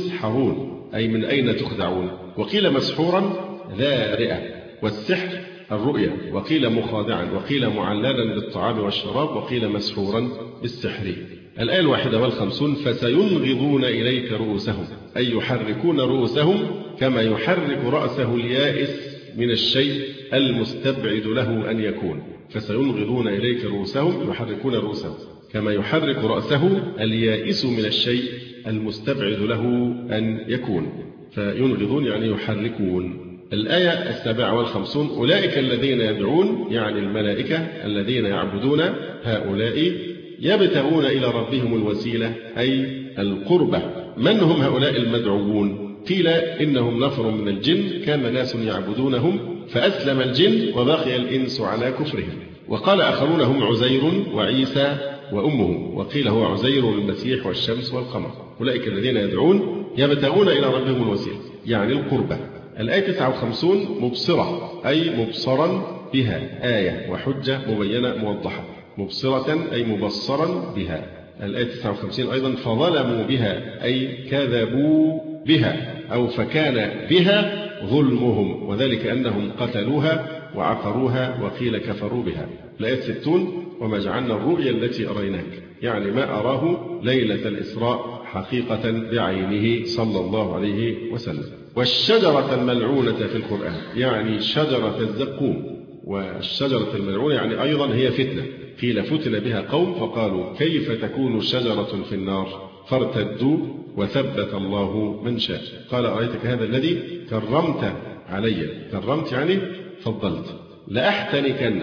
تسحرون أي من أين تخدعون، وقيل مسحورا ذا رئة، والسحر الرؤيا، وقيل مخادعا، وقيل معللا بالطعام والشراب، وقيل مسحورا بالسحر. الآية الواحدة والخمسون فسينغضون إليك رؤوسهم أي يحركون رؤوسهم كما يحرك رأسه اليائس من الشيء المستبعد له أن يكون. فسينغضون إليك رؤوسهم يحركون رؤوسهم كما يحرك رأسه اليائس من الشيء المستبعد له أن يكون. فينغضون يعني يحركون. الآية السابعة والخمسون أولئك الذين يدعون يعني الملائكة الذين يعبدون هؤلاء يبتغون إلى ربهم الوسيلة أي القربة. من هم هؤلاء المدعوون؟ قيل إنهم نفر من الجن كان ناس يعبدونهم فأسلم الجن وبقي الإنس على كفرهم. وقال آخرون هم عزير وعيسى وأمه، وقيل هو عزير والمسيح والشمس والقمر. أولئك الذين يدعون يبتغون إلى ربهم الوسيلة يعني القربة. الآية تسعة وخمسون مبصرة أي مبصرا بها آية وحجة مبينة موضحة. مبصرة أي مبصرا بها. الآية تسعة وخمسين أيضا فظلموا بها أي كذبوا بها أو فكان بها ظلمهم، وذلك أنهم قتلوها وعقروها وقيل كفروا بها. الآية ستون وما جعلنا الرؤيا التي أريناك يعني ما أراه ليلة الإسراء حقيقة بعينه صلى الله عليه وسلم. والشجرة الملعونة في القرآن يعني شجرة الزقوم، والشجرة الملعونة يعني أيضا هي فتنة. قيل فتن بها قوم فقالوا كيف تكون شجرة في النار فارتدوا وثبت الله من شاء. قال أرأيتك هذا الذي كرمت علي، كرمت يعني فضلت. لأحتنكن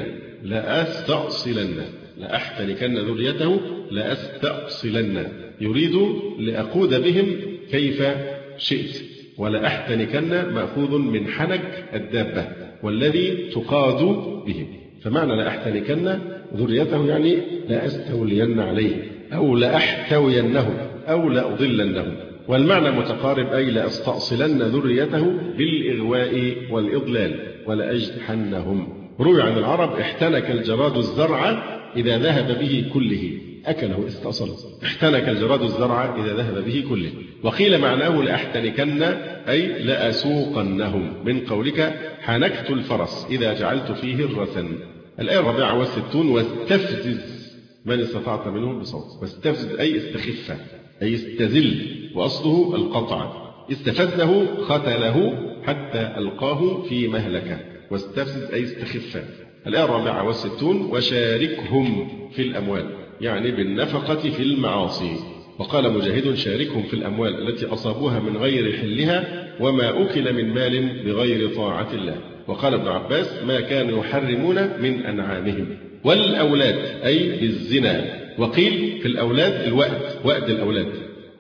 لأستأصلن، لأحتنكن ذريته لأستأصلن يريد لأقود بهم كيف شئت. ولأحتنكن مأخوذ من حنك الدابة والذي تقاد به، فمعنى لأحتنكن ذريته يعني لأستولين عليه أو لأحتوينه أو لأضلنه. والمعنى متقارب أي لأستأصلن ذريته بالإغواء والإضلال ولأجتحنهم. روي عن العرب احتنك الجراد الزرع إذا ذهب به كله، أكله استأصل. احتنك الجراد الزرع إذا ذهب به كله. وقيل معناه لأحتنكن أي لأسوقنهم من قولك حنكت الفرس إذا جعلت فيه الرسن. الآية الرابعة والستون واستفزز من استطعت منهم بصوت. واستفزز أي استخفه أي استزل، وأصله القطع. استفزه ختله حتى ألقاه في مهلكة. واستفزز أي استخفه. الآية الرابعة والستون وشاركهم في الأموال يعني بالنفقة في المعاصي. وقال مجاهد شاركهم في الأموال التي أصابوها من غير حلها وما أكل من مال بغير طاعة الله. وقال ابن عباس ما كانوا يحرمون من أنعامهم. والأولاد أي بالزنا. وقيل في الأولاد الوأد، وأد الأولاد.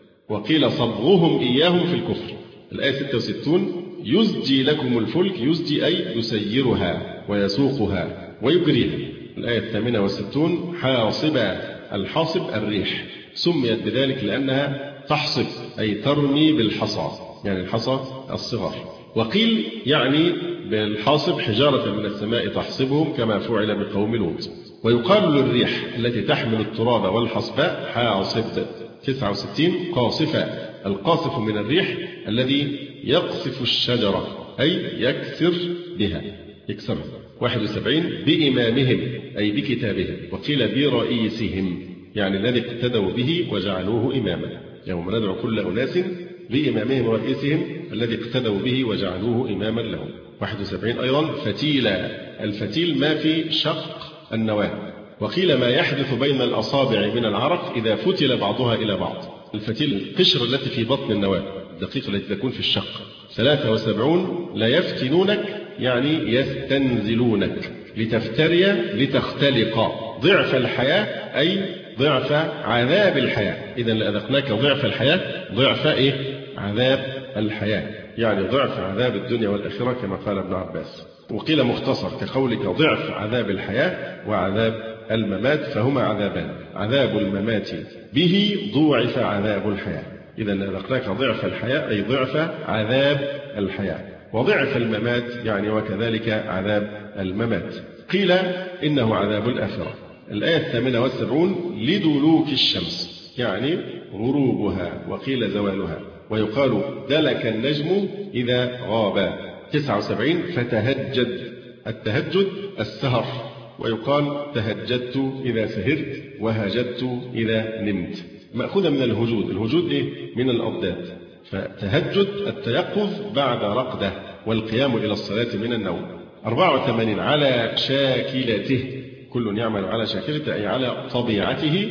وقيل صبغهم إياهم في الكفر. الآية ستة وستون يزجي لكم الفلك، يزجي أي يسيرها ويسوقها ويجريها. الآية الثامنة والستون حاصبا. الحاصب الريح، سميت بذلك لأنها تحصب أي ترمي بالحصى يعني الحصى الصغر. وقيل يعني بالحاصب حجارة من السماء تحصبهم كما فعل بقوم لوط. ويقال للريح التي تحمل التراب والحصباء حاصب. تسعة وستين قاصفة. القاصف من الريح الذي يقصف الشجرة أي يكسر بها يكسرها. واحد وسبعين بإمامهم أي بكتابهم. وقيل برئيسهم يعني الذي اقتدوا به وجعلوه إماما. يوم ندعو كل أناس بإمامهم ورئيسهم الذي اقتدوا به وجعلوه إماما لهم. واحد وسبعين أيضا فتيلا. الفتيل ما في شق النواة. وقيل ما يحدث بين الأصابع من العرق إذا فتل بعضها إلى بعض. الفتيل القشر التي في بطن النواة الدقيقة التي تكون في الشق. ثلاثة وسبعون لا يفتنونك يعني يستنزلونك، لتفتري لتختلق. ضعف الحياة أي ضعف عذاب الحياة. إذا لأذقناك ضعف الحياة، ضعف إيه؟ عذاب الحياة، يعني ضعف عذاب الدنيا والآخرة كما قال ابن عباس. وقيل مختصر كقولك ضعف عذاب الحياة وعذاب الممات، فهما عذابان، عذاب الممات به ضوعف عذاب الحياة. إذا لأذقناك ضعف الحياة أي ضعف عذاب الحياة، وضعف الممات يعني وكذلك عذاب الممات. قيل إنه عذاب الآخرة. الآية الثامنة والسبعون لدلوك الشمس يعني غروبها، وقيل زوالها، ويقال دلك النجم إذا غاب. تسعة وسبعين فتهجد، التهجد السهر، ويقال تهجدت إذا سهرت، وهجدت إذا نمت، مأخوذة من الهجود. الهجود إيه؟ من الأضداد. فتهجد التيقظ بعد رقدة، والقيام إلى الصلاة من النوم. أربعة وثمانين على شاكلته، كل يعمل على شاكلته أي على طبيعته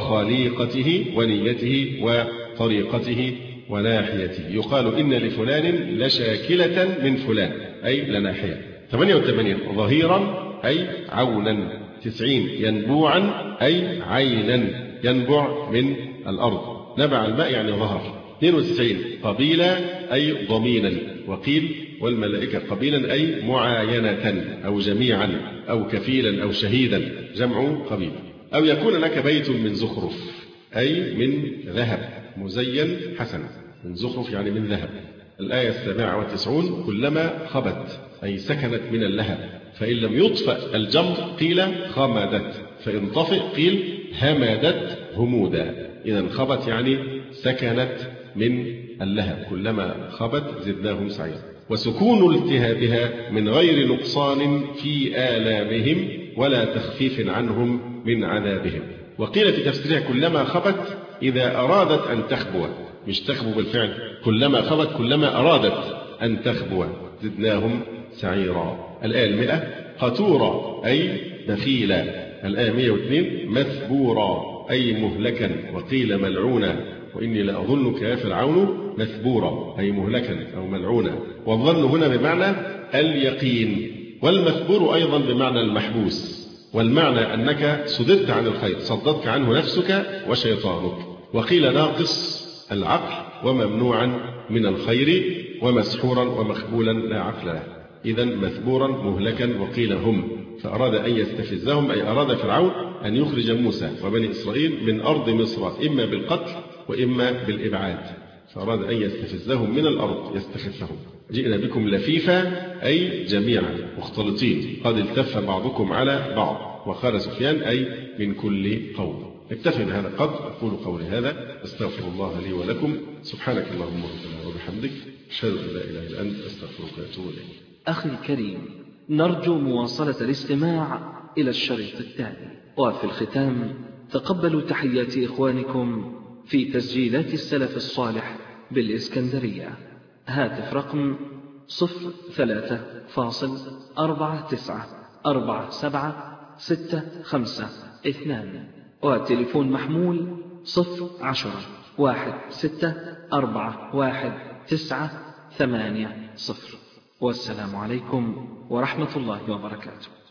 وخليقته ونيته وطريقته وناحيته. يقال إن لفلان لشاكلة من فلان أي لناحية. ثمانية وثمانين ظهيرا أي عونا. تسعين ينبوعا أي عينا، ينبع من الأرض، نبع الماء يعني ظهر. اثنين وتسعين قبيلا أي ضمينا، وقيل والملائكة قبيلا أي معاينة أو جميعا أو كفيلا أو شهيدا، جمع قبيل. أو يكون لك بيت من زخرف أي من ذهب مزين حسن، من زخرف يعني من ذهب. الآية السابعة والتسعون كلما خبت أي سكنت من اللهب، فإن لم يطفأ الجمر قيل خمدت، فإن طفئ قيل همدت همودا. إذا خبت يعني سكنت من اللهب، كلما خبت زدناهم سعيرا. وسكون التهابها من غير نقصان في آلامهم ولا تخفيف عنهم من عذابهم. وقيل في تفسيرها كلما خبت إذا أرادت أن تخبو، مش تخبو بالفعل، كلما خبت كلما أرادت أن تخبو زدناهم سعيرا. الآية المئة قتورا أي بخيلا. الآية مئة واثنين مثبورا أي مهلكا، وقيل ملعونا، وإني لأظنك يا فرعون مثبورا أي مهلكا أو ملعونا. والظن هنا بمعنى اليقين، والمثبور أيضا بمعنى المحبوس، والمعنى أنك صددت عن الخير، صددك عنه نفسك وشيطانك. وقيل ناقص العقل وممنوعا من الخير ومسحورا ومخبولا لا عقل له. إذا مثبورا مهلكا. وقيل هم، فأراد أن يستفزهم أي أراد فرعون أن يخرج موسى وبني إسرائيل من أرض مصر إما بالقتل وإما بالإبعاد، فأراد أن يستفزهم من الأرض يستخفهم. جئنا بكم لفيفا أي جميعا مختلطين، قد التف بعضكم على بعض. وقال سفيان أي من كل قوم. اكتفي بهذا القدر، أقول قولي هذا، أستغفر الله لي ولكم. سبحانك اللهم وبحمدك، أشهد أن لا إله إلا أنت، أستغفرك وأتوب إليك. أخي الكريم، نرجو مواصلة الاستماع إلى الشريط التالي. وفي الختام تقبلوا تحيات إخوانكم في تسجيلات السلف الصالح بالإسكندرية. هاتف رقم صفر ثلاثة فاصل أربعة تسعة أربعة سبعة ستة خمسة اثنان، وتليفون محمول صفر عشرة واحد ستة أربعة واحد تسعة ثمانية صفر. والسلام عليكم ورحمة الله وبركاته.